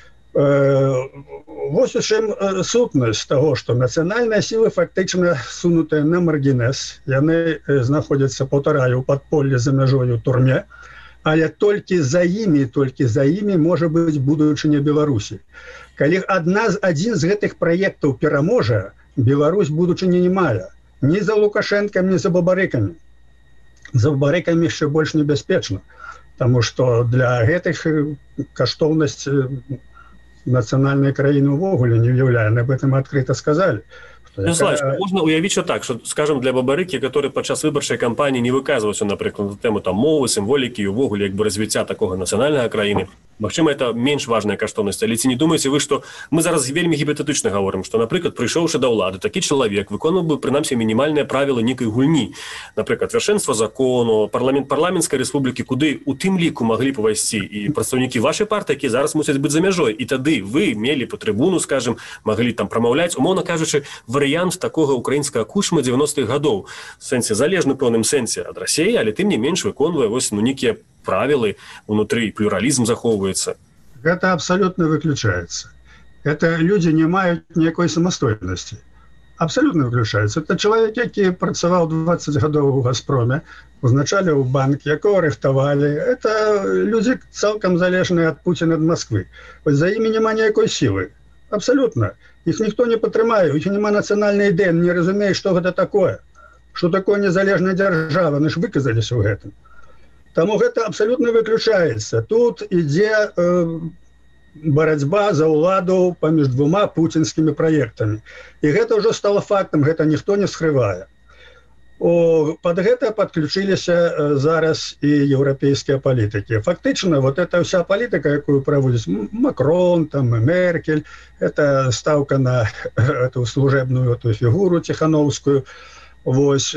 Вось у чым сутнасць таго, што нацыянальныя сілы фактычна сунутыя на маргінез. Яны знаходзяцца, паўтараю, у падполлі за мяжою турме. Але толькі за імі можа быць будучыня Беларусі. Калі адзін з гэтых праектаў пераможа, Беларусь будучыні не мае. Ні за Лукашэнкам, ні за Бабарыкамі. За Бабарыкамі яшчэ больш небяспечна, таму што для гэтых каштоўнасць нацыянальнай краіны ўвогуле не ўяўляе. Об этом адкрыта сказалі. Можна уявіць, що так, що, скажем, для Бабарыкі, які падчас выбарчай кампаніі не выказваўся, напрыклад, на тэму мовы, сімволікі і ўвогуле развіцця такога нацыянальнага краіны, магчыма, это менш важная каштоўнасць. Але ці не думаеце вы, што мы зараз вельмі гіпотетычна гаворым, што, напрыклад, прыйшоўшы да ўлады, такі чалавек выконваў бы, прынамсі, мінімальныя правілы нейкай гульні. Напрыклад, вяршэнства закону, парламенцкай рэспублікі, куды у тым ліку маглі б увайсці і прадстаўнікі вашай партыі, які зараз мусяць быць за мяжой. І тады вы мелі па трыбуну, скажем, маглі там прамаўляць, умоўна кажучы, варыянт такога украінскага кушма 90-х гадоў. В сэнсе залежны пэўным сэнсе ад Расіі, але тым не менш выконвае нейкія правілы, унутры плюралізм захоўваецца. Гэта абсалютна выключаецца. Это людзі не маюць ніякой самастойнасці. Абсалютна выключаецца. Это чалавек, які працаваў 20 гадоў у Газпроме, узначаліў банк, якого рыхтавалі. Это людзі цалкам залежныя ад Пуціна, ад Масквы. За імі няма ніякой сілы. Абсалютна. Іх ніхто не падтрымае, у іх няма нацыянальнай ідэі, не разумее, што гэта такое. Што такое незалежная дзяржава, мы ж выказаліся ў гэтым. Таму гэта абсалютна выключаецца. Тут ідзе барацьба за ўладу паміж двума пуцінскімі праектамі. І гэта ўжо стала фактам, гэта ніхто не скрывае. Пад гэта падключыліся зараз і еўрапейскія палітыкі. Фактычна, вот эта вся палітыка, якую праводзіць Макрон, там, Меркель, это ставка на эту служебную эту фігуру Ціхановскую. Вось,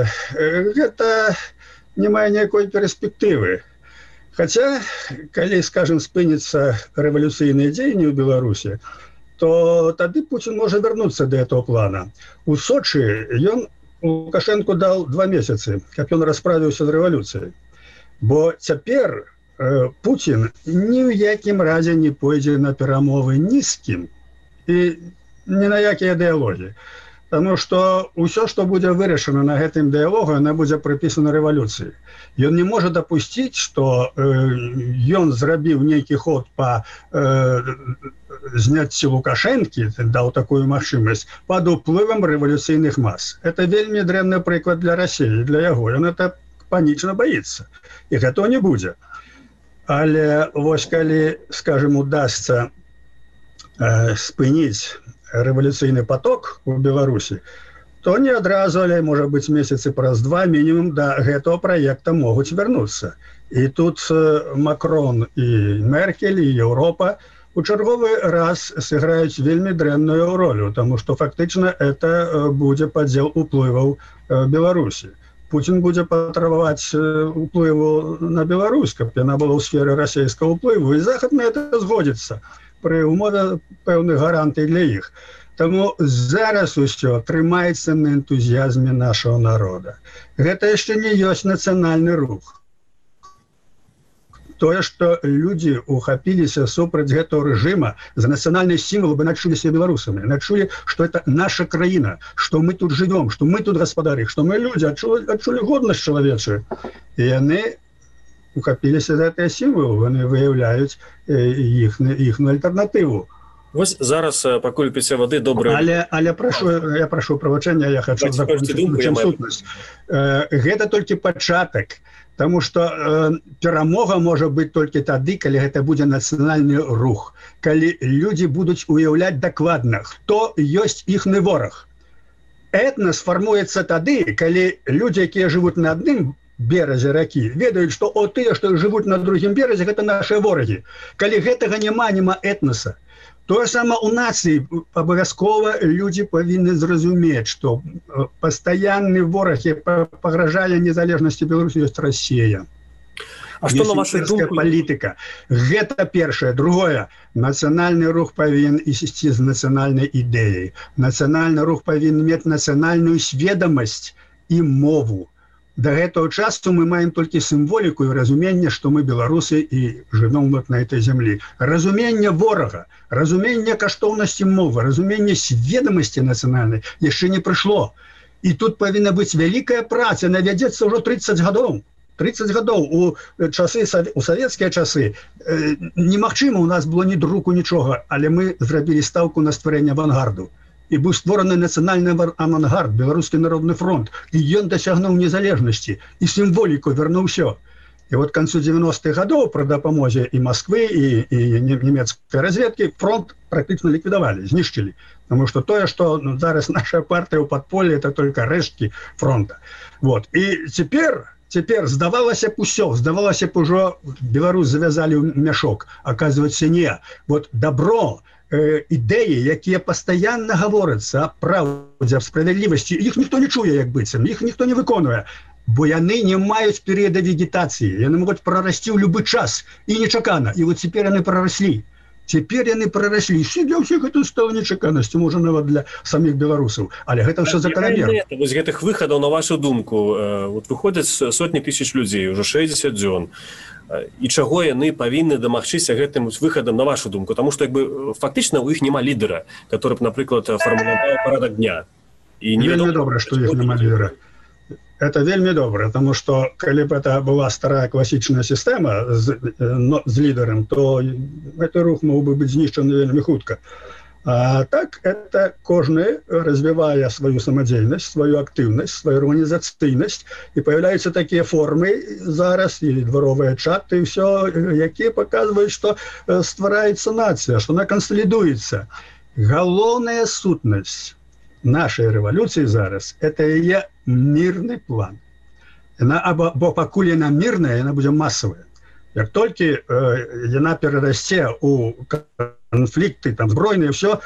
гэта не мае ніякой перспектывы. Хаця, калі, скажем, спыніцца рэвалюцыйныя дзеянні ў Беларусі, то тады Пуцін можа вярнуцца да этого плана. У Сочы ён Лукашенку дал 2 месяцы, каб ён расправіўся з рэвалюцыяй. Бо цяпер Пуцін ні ў якім разе не пойдзе на перамовы ні з кім і ні на якія дыялогі. Таму што ўсё, што будзе вырашана на гэтым дыялогу, яна будзе прыпісана рэвалюцыі. Ён не можа дапусціць, што ён зрабіў нейкі ход па зняцці Лукашэнкі, даў такую магчымасць, пад уплывам рэвалюцыйных мас. Это вельмі дрэнны прыклад для Расіі, для яго. Ён это панічна баіцца. І гэтага не будзе. Але вось калі, скажем, удасца спыніць рэвалюцыйны поток у Беларусі, то не адразу, але, можа быць, месяцы праз 2 мінімум да гэтага праекта могуць вярнуцца. І тут Макрон і Меркель, і Еўропа у чарговы раз сыграюць вельмі дрэнную ролю, таму што фактычна это будзе падзел уплываў Беларусі. Пуцін будзе патрабаваць уплыву на Беларусь, каб яна была ў сферы расійскага уплыву, і Захад на это згодзіцца пры умове пэўных гарантый для іх. Таму зараз усё трымаецца на энтузіязме нашага народа. Гэта яшчэ не ёсць нацыянальны рух. тое, што людзі ухапіліся супраць гэтага рэжыма за нацыянальныя сімвалы, бы начулі себе беларусамі, начулі, што это наша краіна, што мы тут жывём, што мы тут гаспадары, што мы людзі, адчулі годнасць чалавечую. І яны ухапіліся за гэтыя сімвалы, яны выяўляюць іхную альтэрнатыву. Вось зараз, пакуль піце вады, добрая... Але я прашу прабачэння, я хочу закончыць сутнасць. Гэта толькі пачатак, таму што перамога можа быць толькі тады, калі гэта будзе нацыянальны рух, калі людзі будуць уяўляць дакладна, хто ёсць іхны вораг. Этнас фармуецца тады, калі людзі, якія жывуць на адным беразе ракі, ведаюць, што тыя, што жывуць на другім беразе, гэта нашыя ворагі. Калі гэтага няма этнаса. Тое сама у нацыі абавязкова людзі павінны зразумець, што пастаянны вораг, які пагражае незалежнасці Беларусі, ёсць Расія. А што на вашу думку? Палітыка. Гэта першае. Другое. Нацыянальны рух павінен ісці з нацыянальнай ідэяй. Нацыянальны рух павінен мець нацыянальную сведамасць і мову. До гэтага часу мы маем толькі сімволіку і разуменне, што мы беларусы і жывём на этой зямлі. Разуменне ворага, разуменне каштоўнасці мовы, разуменне сведамасці нацыянальнай яшчэ не прыйшло. І тут павінна быць вялікая праца, яна вядзецца ўжо 30 гадоў. 30 гадоў у савецкія часы немагчыма, у нас было ні друку, нічога, але мы зрабілі стаўку на стварэнне авангарду. І быў створаны нацыянальны авангард, Беларускі народны фронт, і ён дасягнуў незалежнасці, і сімволіку вярнуў усё. І вот к канцу 90-х гадоў пры дапамозе і Масквы, і нямецкай разведкі фронт практычна ліквідавалі, знішчылі. Таму што тое, што зараз наша партыя ў падполлі, это только рэшткі фронта. Вот. І цяпер здавалася б усё, здавалася б ужо Беларусь завязалі ў мяшок. Аказваецца, не. Вот добро, ідэі, якія пастаянна гаворацца аб праўдзе, аб справядлівасці, іх ніхто не чуе, як быццам, іх ніхто не выконвае, бо яны не маюць перыяда вегетацыі, яны могуць прарасці ў любы час і нечакана. І вот цяпер яны прараслі. Цяпер яны прараслі. Для ўсіх гэта стала нечаканасцю, можа нават для саміх беларусаў. Але гэта ўсё закономерна. Вось гэтых выхадаў, на вашу думку, выходзяць сотні тысяч людзей, ужо 60 дзён. І чаго яны павінны дамагчыся гэтым выхадам, на вашу думку? Таму што фактычна у іх няма лідера, который б, напрыклад, фармуляваў парадак дня. Вельмі добра, што іх няма лідера. Это вельмі добра, тому што калі б это была старая класічная сістэма з лідарам, то гэты рух мог бы быць знішчаны вельмі хутка. А так, это кожны развівае сваю самадзейнасць, сваю актыўнасць, сваю арганізацыйнасць, і паявляюцца такія формы зараз, і дваровыя чаты, і ўсё, якія паказваюць, што ствараецца нацыя, што она кансалідуецца. Галоўная сутнасць нашай рэвалюцыі зараз – это яе мірны план. Бо пакуль яна мірная, яна будзе масавая. Як толькі яна перарасце ў конфликты, там, збройные, все,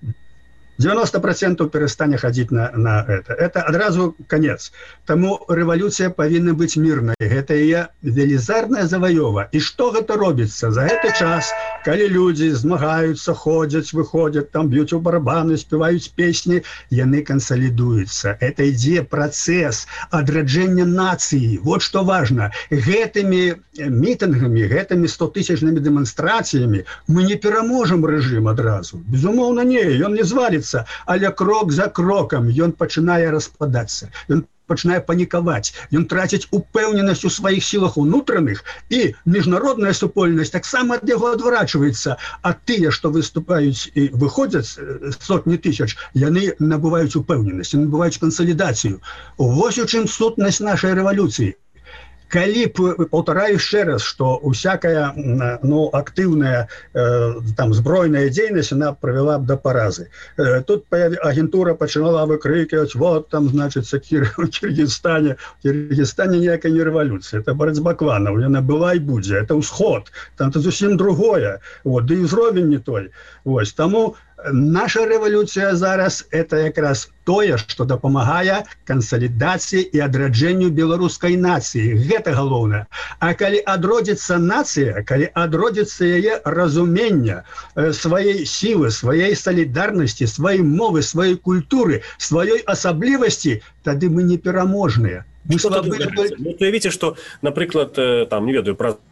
90% перестане ходить на это. Это одразу конец. Тому революция повинна быть мирной. Это ее велизарная завоева. И что это робится? За этот час, когда люди змагаются, ходят, выходят, там бьют у барабаны, спевают песни, яны консолидуются. Это идея, процесс адраджения нации. Вот что важно. Гэтыми митингами, гэтыми 100-тысячными демонстрациями мы не пераможем режим одразу. Безумовно, не. Он не звалится. Але крок за кроком ён пачынае распадацца, ён пачынае панікаваць, ён траціць упэўненасць у сваіх сілах унутраных, і міжнародная супольнасць таксама ад яго адварачваецца, а тыя, што выступаюць і выходзяць сотні тысяч, яны набываюць упэўненасць, набываюць кансалідацыю. Вось у чым сутнасць нашай рэвалюцыі. Калі паўтараю яшчэ раз, што усякая актыўная збройная дзейнасць она прывяла б да паразы. Тут агентура пачынала выкрыкваць, вот там, значыцца, Кіргізстане. В Кіргізстане ніякай не рэвалюцыя, это барацьба кланаў, яна была і будзе, это ўсход, там это зусім другое, ды і ўзровень не той. Таму наша рэвалюцыя зараз это якраз тое, што дапамагае кансалідацыі і адраджэнню беларускай нацыі. Гэта галоўнае. А калі адродзіцца нацыя, калі адродзіцца яе разуменне сваёй сілы, сваёй салідарнасці, сваёй мовы, сваёй культуры, сваёй асаблівасці, тады мы непераможныя. Уявіце, што, напрыклад, там, не ведаю, праз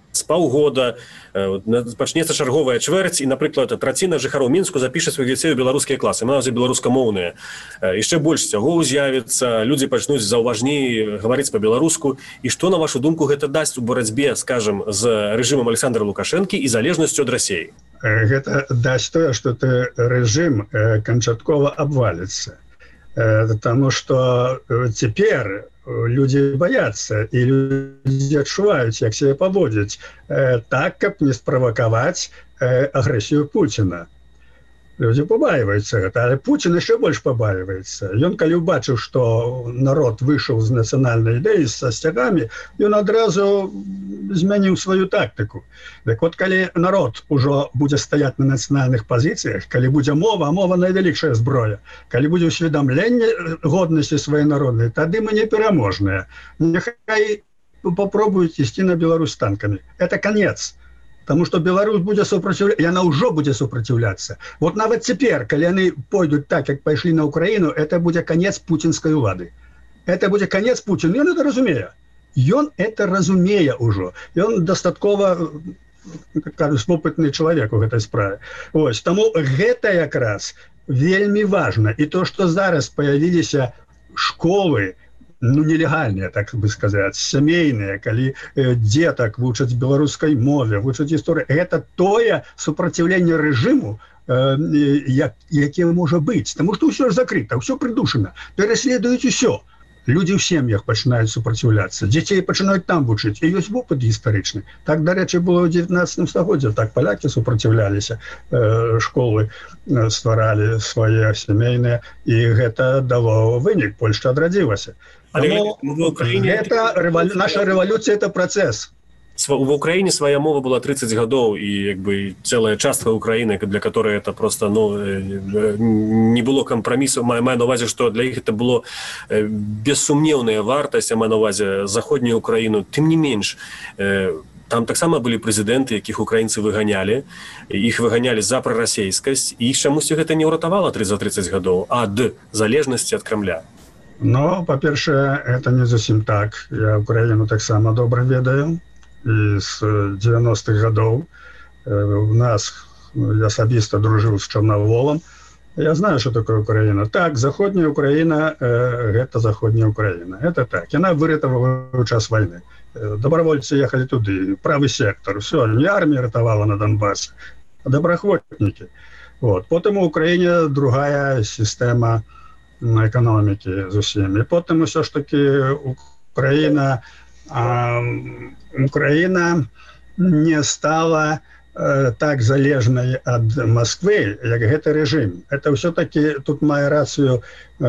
з паўгода пачнецца чарговая чвэрць, і, напрыклад, траціна жыхароў Мінску запіша сваіх дзяцей у беларускія класы, нават беларускамоўныя. Яшчэ больш сцягоў з'явіцца, людзі пачнуць заўважней гаварыць па-беларуску. І што, на вашу думку, гэта дасць у барацьбе, скажам, з рэжымам Александра Лукашэнкі і залежнасцю ад Расіі? Гэта дасць тое, што рэжым канчаткова абваліцца. Таму што цяпер людзі баяцца, і людзі адчуваюць, як сябе паводзіць, так, каб не справакаваць агрэсію Пуціна. Людзі пабаиваюцца гэта, але Пуцін яшчэ больш пабаиваецца. Ён, калі ўбачыў, што народ выйшаў з нацыянальнай ідэі са сцягамі, ён адразу змяніў сваю тактыку. Так вот, калі народ ужо будзе стаяць на нацыянальных пазіцыях, калі будзе мова, а мова найвялікшая зброя, калі будзе ўсведамленне годнасці сваёй народнай, тады мы не пераможныя. Няхай попробуюць ісці на Беларусь танкамі. Это конец. Потому что Беларусь будет сопротивляться, и она уже будет сопротивляться. Вот нават цяпер, калі они пойдут так, как пошли на Украину, это будет конец путинской улады. Это будет конец Путина. И он это разумеет. Он это разумеет уже. И он достатково, как кажуть, опытный человек в этой справе. Ось, тому гэта якраз вельми важно. И то, что зараз появились школы, ну, нелегальныя, так бы сказаць, сямейныя, калі дзетак вучаць беларускай мове, вучаць гісторыю. Гэта тое супраціўленне рэжыму, якое можа быць. Таму што ўсё ж закрыта, ўсё прыдушана. Пераследуюць усё. Людзі ў сем'ях пачынаюць супраціўляцца. Дзяцей пачынаюць там вучыць. І ёсць вопыт гістарычны. Так, дарэчы, было ў 19 стагоддзі. Так палякі супраціўляліся, школы стваралі свае сямейныя. І гэта дало вынік. Польшча адрадзілася. Але наша рэвалюцыя – это працэс. В Украине своя мова была 30 гадоў, і целая частка Украины, для которой это просто не было компромиссу. Маю на увазе, что для іх это было бессумневная вартасць, маю на увазе заходнюю Украину. Тым не менш, там таксама былі прэзідэнты, якіх украінцы выганялі, іх выганялі за прарасейскасць, і іх чамусьці гэта не ўратавала за 30 гадоў ад залежнасці ад Крамля. Но, па-першае, это не зусім так. Я Украіну таксама добра ведаю. І з 90-х гадоў у нас, я асабіста дружыў з Чорноволом. Я знаю, что такое Украина. Так, заходняя Украина – это заходняя Украина. Это так. Яна выратавала ў час войны. Добровольцы ехали туды, правый сектор. Все, не армія ратавала на Донбассе, а добраахвотнікі. Вот. Потым у Украине другая система экономики зусім. І потым усё ж таки Украина не стала так залежнай ад Москвы, як гэты рэжым. Это все-таки, тут мае рацыю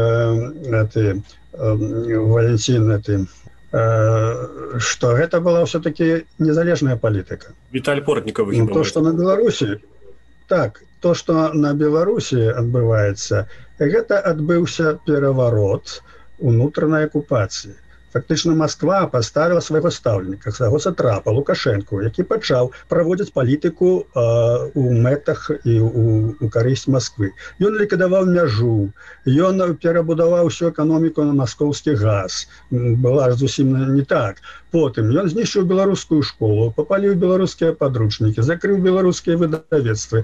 Валентин, что гэта была все-таки незалежная палітыка. Виталий Портников. То, что на Беларуси, так, то, что на Беларуси адбываецца, гэта адбыўся пераворот унутранай акупацыі. Фактычна Москва паставіла свайго стаўленіка, свайго сатрапа Лукашэнку, які пачаў праводзіць палітыку у мэтах і у карысць Москвы. Ён ліквідаваў мяжу, ён перабудаваў усю эканоміку на маскоўскі газ. Была ж зусім не так. Потым ён знішчыў беларускую школу, папаліў беларускія падручнікі, закрыў беларускія выдавецтвы,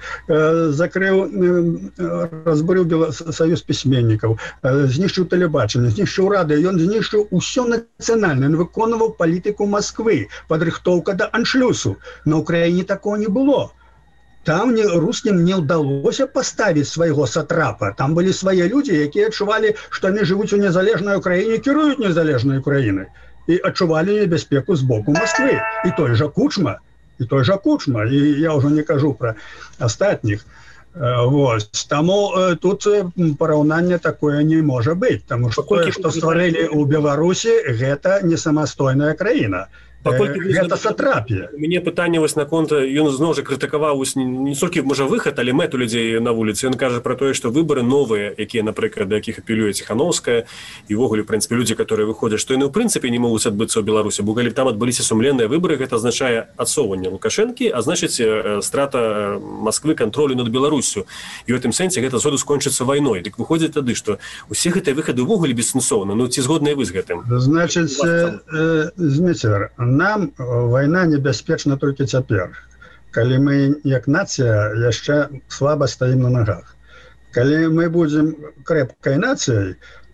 разбурыў саюз пісьменнікаў, знішчыў тэлебачанне, знішчыў рады, ён знішчыў усё нацыянальна, ён выконваў палітыку Москвы, падрыхтоўка да аншлюсу. На Украіне такого не было. Там рускім не ўдалося паставіць свайго сатрапа. Там былі свае людзі, якія адчувалі, што яны жывуць у незалежнай Украіне, кіруюць незалежнай Украінай. І адчувалі небяспеку з боку Москвы. І той жа Кучма. І я ўжо не кажу пра астатніх. Таму тут параўнанне такое не можа быць, таму што тое, што стварылі ў Беларусі, гэта не самастойная краіна. Гэта сатрапія. У мяне пытанне наконт, ён зноў жа крытыкаваў не толькі, можа, выхад, але мэту людзей на вуліцы. Ён кажа пра тое, што выбары новыя, якія, напрыклад, да якіх апелюе Ціханаўская, і ўвогуле, ў прынцыпе, людзі, которые выходзяць, што яны ў прынцыпе не могуць адбыцца ў Беларусі, бо калі там адбыліся сумленныя выбары, гэта азначае адсоўванне Лукашэнкі, а значыць страта Москвы кантролю над Беларусю. І ў гэтым сэнсе гэта згоду скончыцца вайной. Дык выходзіць тады, што усе гэтыя выхады ўвогуле бессэнсоўны. Ну ці згодныя вы з гэтым? Значыць, Зміцер, нам вайна небяспечна толькі цяпер, калі мы як нацыя яшчэ слаба стаім на нагах. Калі мы будзем крэпкай нацыяй,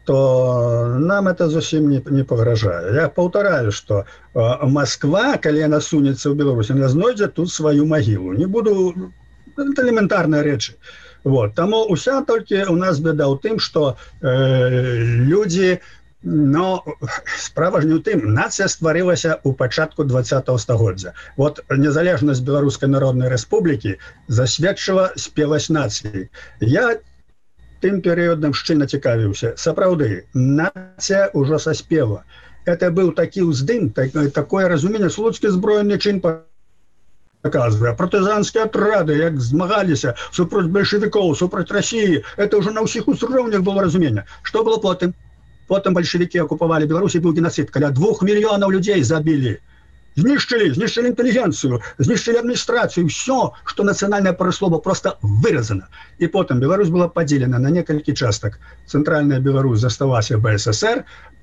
то нам это зусім не пагражае. Я паўтараю, што Москва, калі яна сунецца ў Беларусь, яна знойдзе тут сваю магілу. Не буду... Это элементарныя рэчы. Вот. Таму уся толькі у нас беда ў тым, што людзі... Но справа ж не ў тым. Нацыя стварылася ў пачатку 20-го стагоддзя. Вот незалежнасць Беларускай Народнай Рэспублікі засведчыла спеласць нацыі. Я тым перыядам шчыльна цікавіўся. Сапраўды, нацыя ўжо саспела. Это быў такі ўздым, такое разуменне, слуцкі зброены чин показывае. Партызанскія атрады, як змагаліся супроць бальшавікоў, супроць Расіі. Это ўжо на ўсіх узроўнях было разуменне. Што было потым? Потым бальшавікі акупавалі Беларусь, і быў геноцид. Каля 2 мільёнаў людзей забілі. Знішчылі інтэлігенцыю, знішчылі адміністрацыю, все, што нацыянальнае параслова просто выразана. І потым Беларусь была падзелена на некалькі частак. Цэнтральная Беларусь заставалася БССР,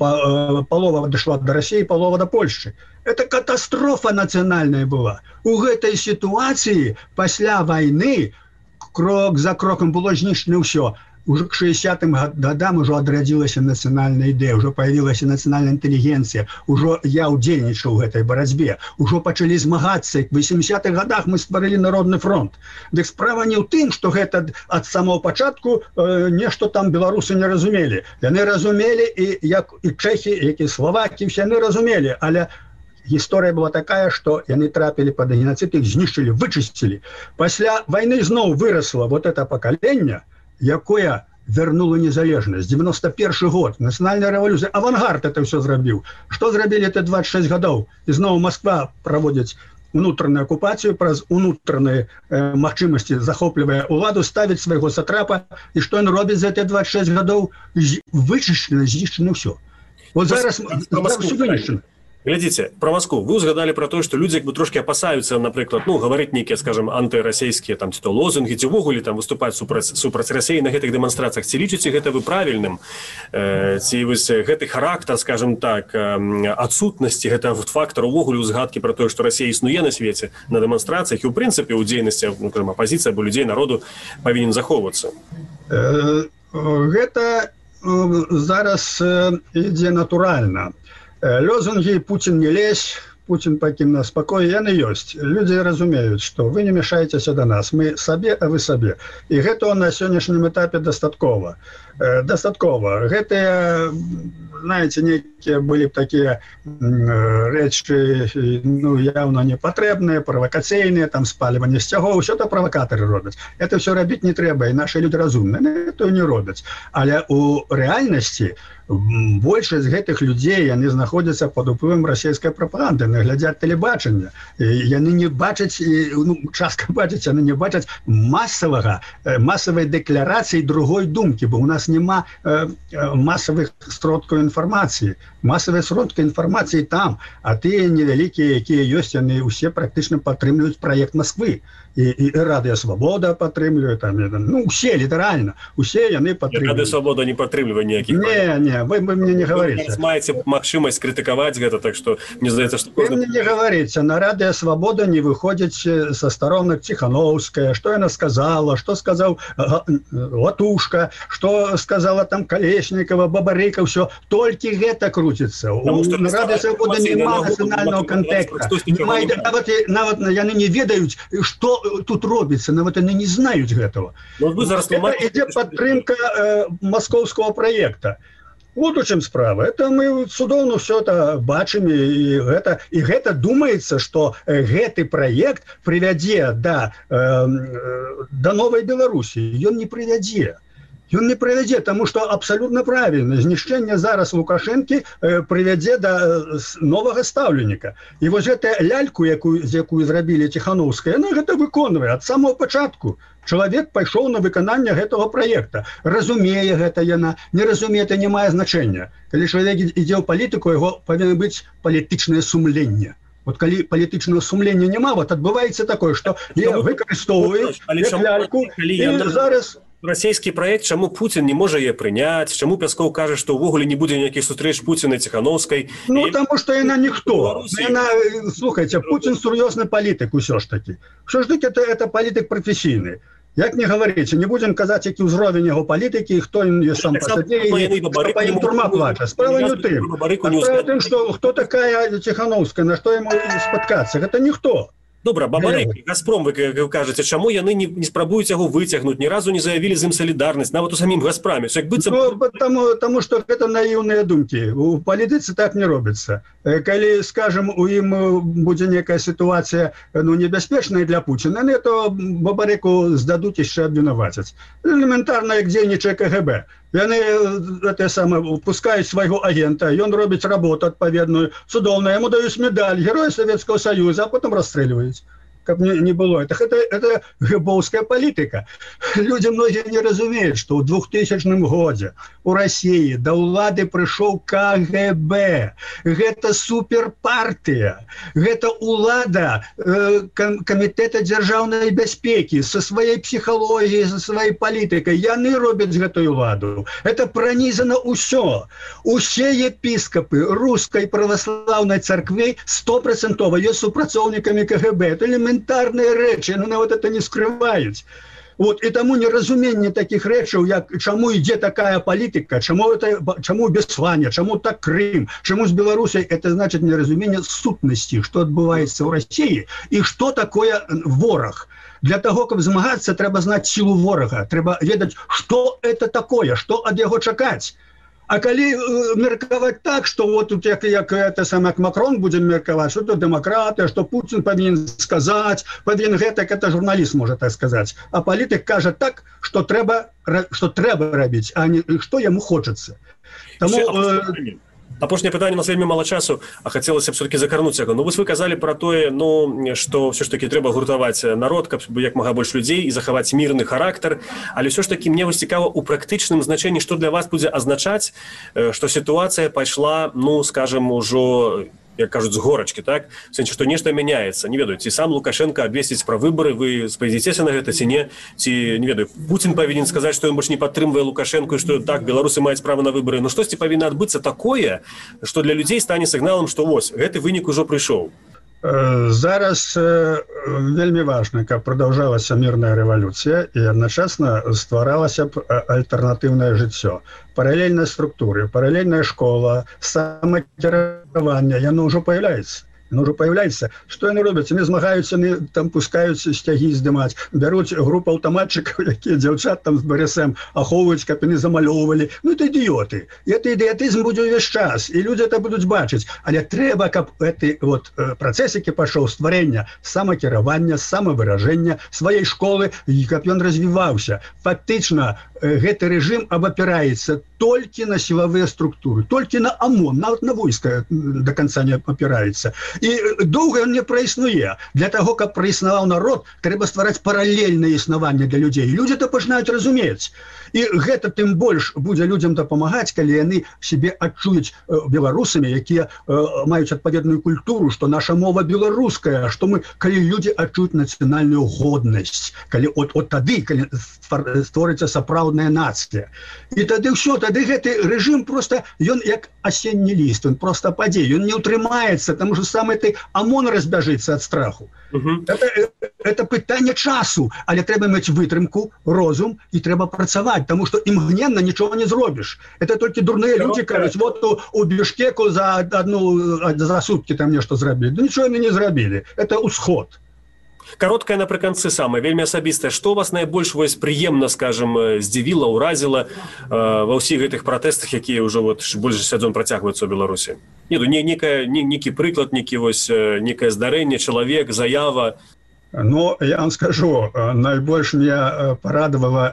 палова дайшла да Расіі, палова да Польшчы. Это катастрофа нацыянальная была. У гэтай сітуацыі пасля вайны крок за кроком было знішчана ўсё. Уже к 60-м годам уже адрадзілася нацыянальная ідэя, уже появілася нацыянальная інтэлігенцыя, уже я ўдзельнічаў у гэтай барацьбе, уже пачалі змагацца. В 80-х годах мы стварылі Народны фронт. Дык справа не ў тым, што гэта ад самого пачатку нешта там беларусы не разумелі. Яны разумелі, і як і чэхі, як і словакі, все яны разумелі, але гісторыя была такая, што яны трапілі пад геноцид, іх знішчылі, вычысцілі. Пасля вайны зноў вырасла вот это пакаленне, якое вернула незалежнасць. 91 год, нацыянальная рэвалюцыя, авангард это все зрабіў. Што зрабілі это 26 гадоў? І зноў Москва праводзіць унутраную акупацыю, праз унутраныя магчымасці захоплівае уладу, ставіць свайго сатрапа, і што ён робіць за эти 26 гадоў? Вычышчана, знішчана ўсё. Вот зараз ўсё вынішчана. Глядзіце, про Москву. Вы узгадалі про тое, што людзі як бы трошки апасаюцца, напрыклад, гаварыць нейкія, скажем, антырасійскія там ці то лозунгі, ці ўвогуле там выступаць супраць Расіі на гэтых дэманстрацыях. Ці лічыце гэта вы правільным? Ці вось гэты характар, скажем так, адсутнасці гэтага фактара ўвогуле ўзгадкі про тое, што Расія існуе на свеце на дэманстрацыях і ў прынцыпе ў дзейнасці, апазіцыя або людзей народу павінен захоўвацца? Гэта зараз ідзе натуральна. Лозунги «Путин не лезь», «Путин покинь нас в покое», яны ёсць. Люди разумеюць, што вы не мешаетеся до нас, мы сабе, а вы сабе. І гэта на сённяшнім этапе дастаткова. Гэтыя, знаете, некие былі б такія рэчы, явно непатрэбныя, правакацыйныя, там спальванне сцягоў, усё это правакатары робяць. Это все рабіць не трэба, і нашы люди разумныя, это не робяць. Але у рэальнасці большасць гэтых людзей, яны знаходзяцца пад уплывам расійскай прапаганды, яны глядзяць тэлебачанне, яны не бачаць, частка бачаць, яны не бачаць масавай дэкларацыі другой думкі, бо у нас няма масавых сродкаў інфармацыі. Масавыя сродкі інфармацыі там, а тыя невялікія, якія ёсць, яны ўсе практычна падтрымліваюць праект Москвы. І Радыё Свабода падтрымлівае, усе, літаральна, усе яны падтрымліваюць. Радыё Свабода не падтрымлівае ніякіх. Не, вы мне не говорите. Вы маеце магчымасць крытыкаваць гэта, так што мне здаецца, што... Вы мне не говорите, на Радыё Свабода не выходзіць са старонак Ціхановская, што яна сказала, што сказаў Латушка, што сказала там Калеснікова, Бабарыка, ўсё, толькі гэта крутіцца. На Радыё Свабода няма нацыянальнага контекста. Нават яны не ведаюць, што тут робіцца, нават яны не знаюць гэтага. Это ідзе падтрымка маскоўскага праекта. Вот у чым справа. Это мы цудоўна все это бачым, і гэта думаецца, што гэты праект прывядзе да новай Беларусі. Ён не прывядзе. Ён не прывядзе, таму што абсалютна правільна. Знішчэнне зараз Лукашэнкі прывядзе да новага стаўленіка. І вось гэтая ляльку, з якую зрабілі Ціхановская, яна гэта выконвае ад самого пачатку. Чалавек пайшоў на выкананне гэтага праекта. Разумее гэта яна, не разумее, это не мае значэння. Калі чалавек ідзе ў палітыку, яго павінна быць палітычнае сумленне. Вот калі палітычнага сумлення няма, вот адбываецца такое, што выкарыстоўваюць ляльку, і зараз расійскі праект, чаму Пуцін не можа яе прыняць, чаму Пяскоў кажа, што ўвогуле не будзе ніякіх сустрэч Пуціна і Ціхановскай. Ну, таму што яна ніхто. Слухайце, Пуцін сур'ёзны палітык усё ж такі. Усё ж такі это палітык прафесійны. Як не говорите, не будем казаць, які ўзровень яго палітыкі, і хто ён сам па сабе, і па ім турма плача. Справа не ў тым. Справа ў тым, што хто такая Ціхановская, на што яму спаткацца? Гэта ніхто. Добра, Бабарэк, Газпром, вы кажаце, чаму яны не спрабуюць яго выцягнуць, ні разу не заявілі з ім салідарнасць, нават у самім Газпраме. Таму што гэта наіўныя думкі. У палітыцы так не робіцца. Калі, скажем, у ім будзе некая сітуацыя небяспечная для Пуціна, то Бабарэку здадуць яшчэ абвінавацяць. Элементарна, як дзейнічае КГБ. Яны пускаюць свайго агента, ён робіць работу адпаведную, цудоўна, яму даюць медаль Героя Советского Союза, а потым расстрэльваюць. Каб не было. Это гэбоўская палітыка. Людзі многія не разумеюць, што ў 2000 годзе у Расіі да ўлады прыйшоў КГБ. Гэта суперпартыя. Гэта ўлада Камітэта дзяржаўнай бяспекі са сваёй псіхалогіяй, са сваёй палітыкай. Яны робяць гэтую ўладу. Это пранізана ўсё. Усе епіскапы рускай праваслаўнай царквы 100% ёсць супрацоўнікамі КГБ. Это элементарные рэчы, но нават это не скрываюць. Вот, і таму неразуменне такіх рэчаў, як чаму ідзе такая палітыка, чаму Беслане, чаму так Крым, чаму з Беларусяй, это значит неразуменне сутнасці, што адбываецца ў Расіі і што такое вораг. Для того, каб змагацца, трэба знаць сілу ворага, трэба ведаць, што это такое, што ад яго чакаць. А калі меркаваць так, што вот тут як Макрон будзе меркаваць, што тут дэмакраты, што Пуцін павінен сказаць, павінен гэтак, это журналіст можа так сказаць. А палітык кажа так, што трэба рабіць, а не што яму хочацца. Таму апошняе пытанне, у нас вельмі мала часу, а хацелася б все-таки закарнуць яго. Ну, вы казалі пра тое, што все ж таки трэба гуртаваць народ, каб як мага больш людзей і захаваць мірны характар, але ўсё ж таки мне вось цікава у практычным значэнні, што для вас будзе азначаць, што сітуацыя пайшла, скажем, ужо як кажуць, з горачкі, так? В сэнсе, што нешта мяняецца. Не ведаю, ці сам Лукашенко абвесціць пра выбары, вы спадзіцеся на гэта, ці не? Ці, не ведаю, Пуцін павінен сказаць, што ён больш не падтрымвае Лукашенко, і што так, беларусы маюць права на выбары. Штосьці павінна адбыцца такое, што для людзей стане сігналам, што вось, гэты вынік ужо прыйшоў. Зараз вельмі важна, каб продолжалася мирная рэвалюцыя і адначасна стваралася б альтэрнатыўнае жыццё. Паралельныя структуры, паралельная школа, самакіраванне, яно ўжо появляецца. Што яны робяць? Яны змагаюцца, яны там пускаюць сцягі здымаць, бяруць групу аўтаматчыкаў, якія дзяўчат там з БРСМ ахоўваюць, каб яны замалёўвалі. Это ідыёты. І гэты ідыятызм будзе ўвесь час, і людзі это будуць бачыць. Але трэба, каб гэты працэс, які пашоў, стварэння самакіравання, самавыражэння сваёй школы, каб ён развіваўся. Фактычна, гэты рэжым абапіраецца толькі на сілавыя структуры, толькі на ОМОН, нават на войска до конца не апіраецца. І доўга ён не праіснуе. Для таго, каб праіснаваў народ, трэба ствараць паралельнае існаванне для людзей. Людзі то пачынаюць разумець. І гэта тым больш будзе людзям дапамагаць, калі яны сябе адчуюць беларусамі, якія маюць адпаведную культуру, што наша мова беларуская, што калі людзі адчуюць нацыянальную годнасць, калі тады, калі створыцца сапраўдная нацыя. І тады ўсё, тады гэты рэжым просто, ён як асенні ліст, ён просто падзе, ён не ўтрымаецца, таму што сам гэты ОМОН разбяжыцца ад страху. Это пытанне часу, але трэба мець вытрымку, розум і трэба працаваць, таму што імгненна нічога не зробіш. Это толькі дурныя людзі кажуць, вот у Бішкеку за суткі там нешта зрабілі. Нічога яны не зрабілі. Это ўсход. Кароткая напрыканцы самае, вельмі асабістае. Што вас найбольш прыемна, скажем, здзівіла, ўразіла ва ўсіх гэтых пратэстах, якія ўжо больш за 6 дзён працягваюцца ў Беларусі? Некі прыклад, некае здарэнне, чалавек, заява. Ну, я вам скажу, найбольш меня порадовало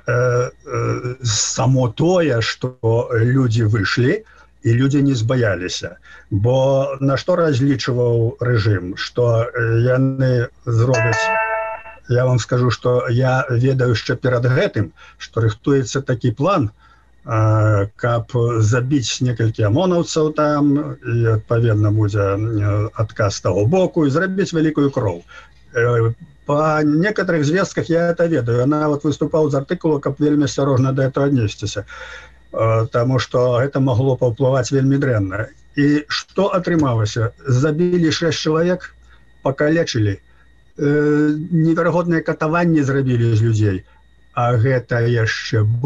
само тое, што людзі выйшлі, і людзі не збаяліся. Бо на што разлічваў рэжым, што яны зробяць, я вам скажу, што я ведаю яшчэ перад гэтым, што рыхтуецца такі план, каб забіць некалькі ОМОНаўцаў там, і адпаведна будзе адказ з таго боку, і зрабіць вялікую кроў. по некоторых звестках я это ведаю. Она вот выступала з артыкула, каб вельмі асцярожна да этого аднесціся. Таму што гэта магло паўплываць вельмі дрэнна. І што атрымалася? Забілі 6 чалавек, пакалечылі, неверагодныя катаванні зрабілі з людзей, а гэта яшчэ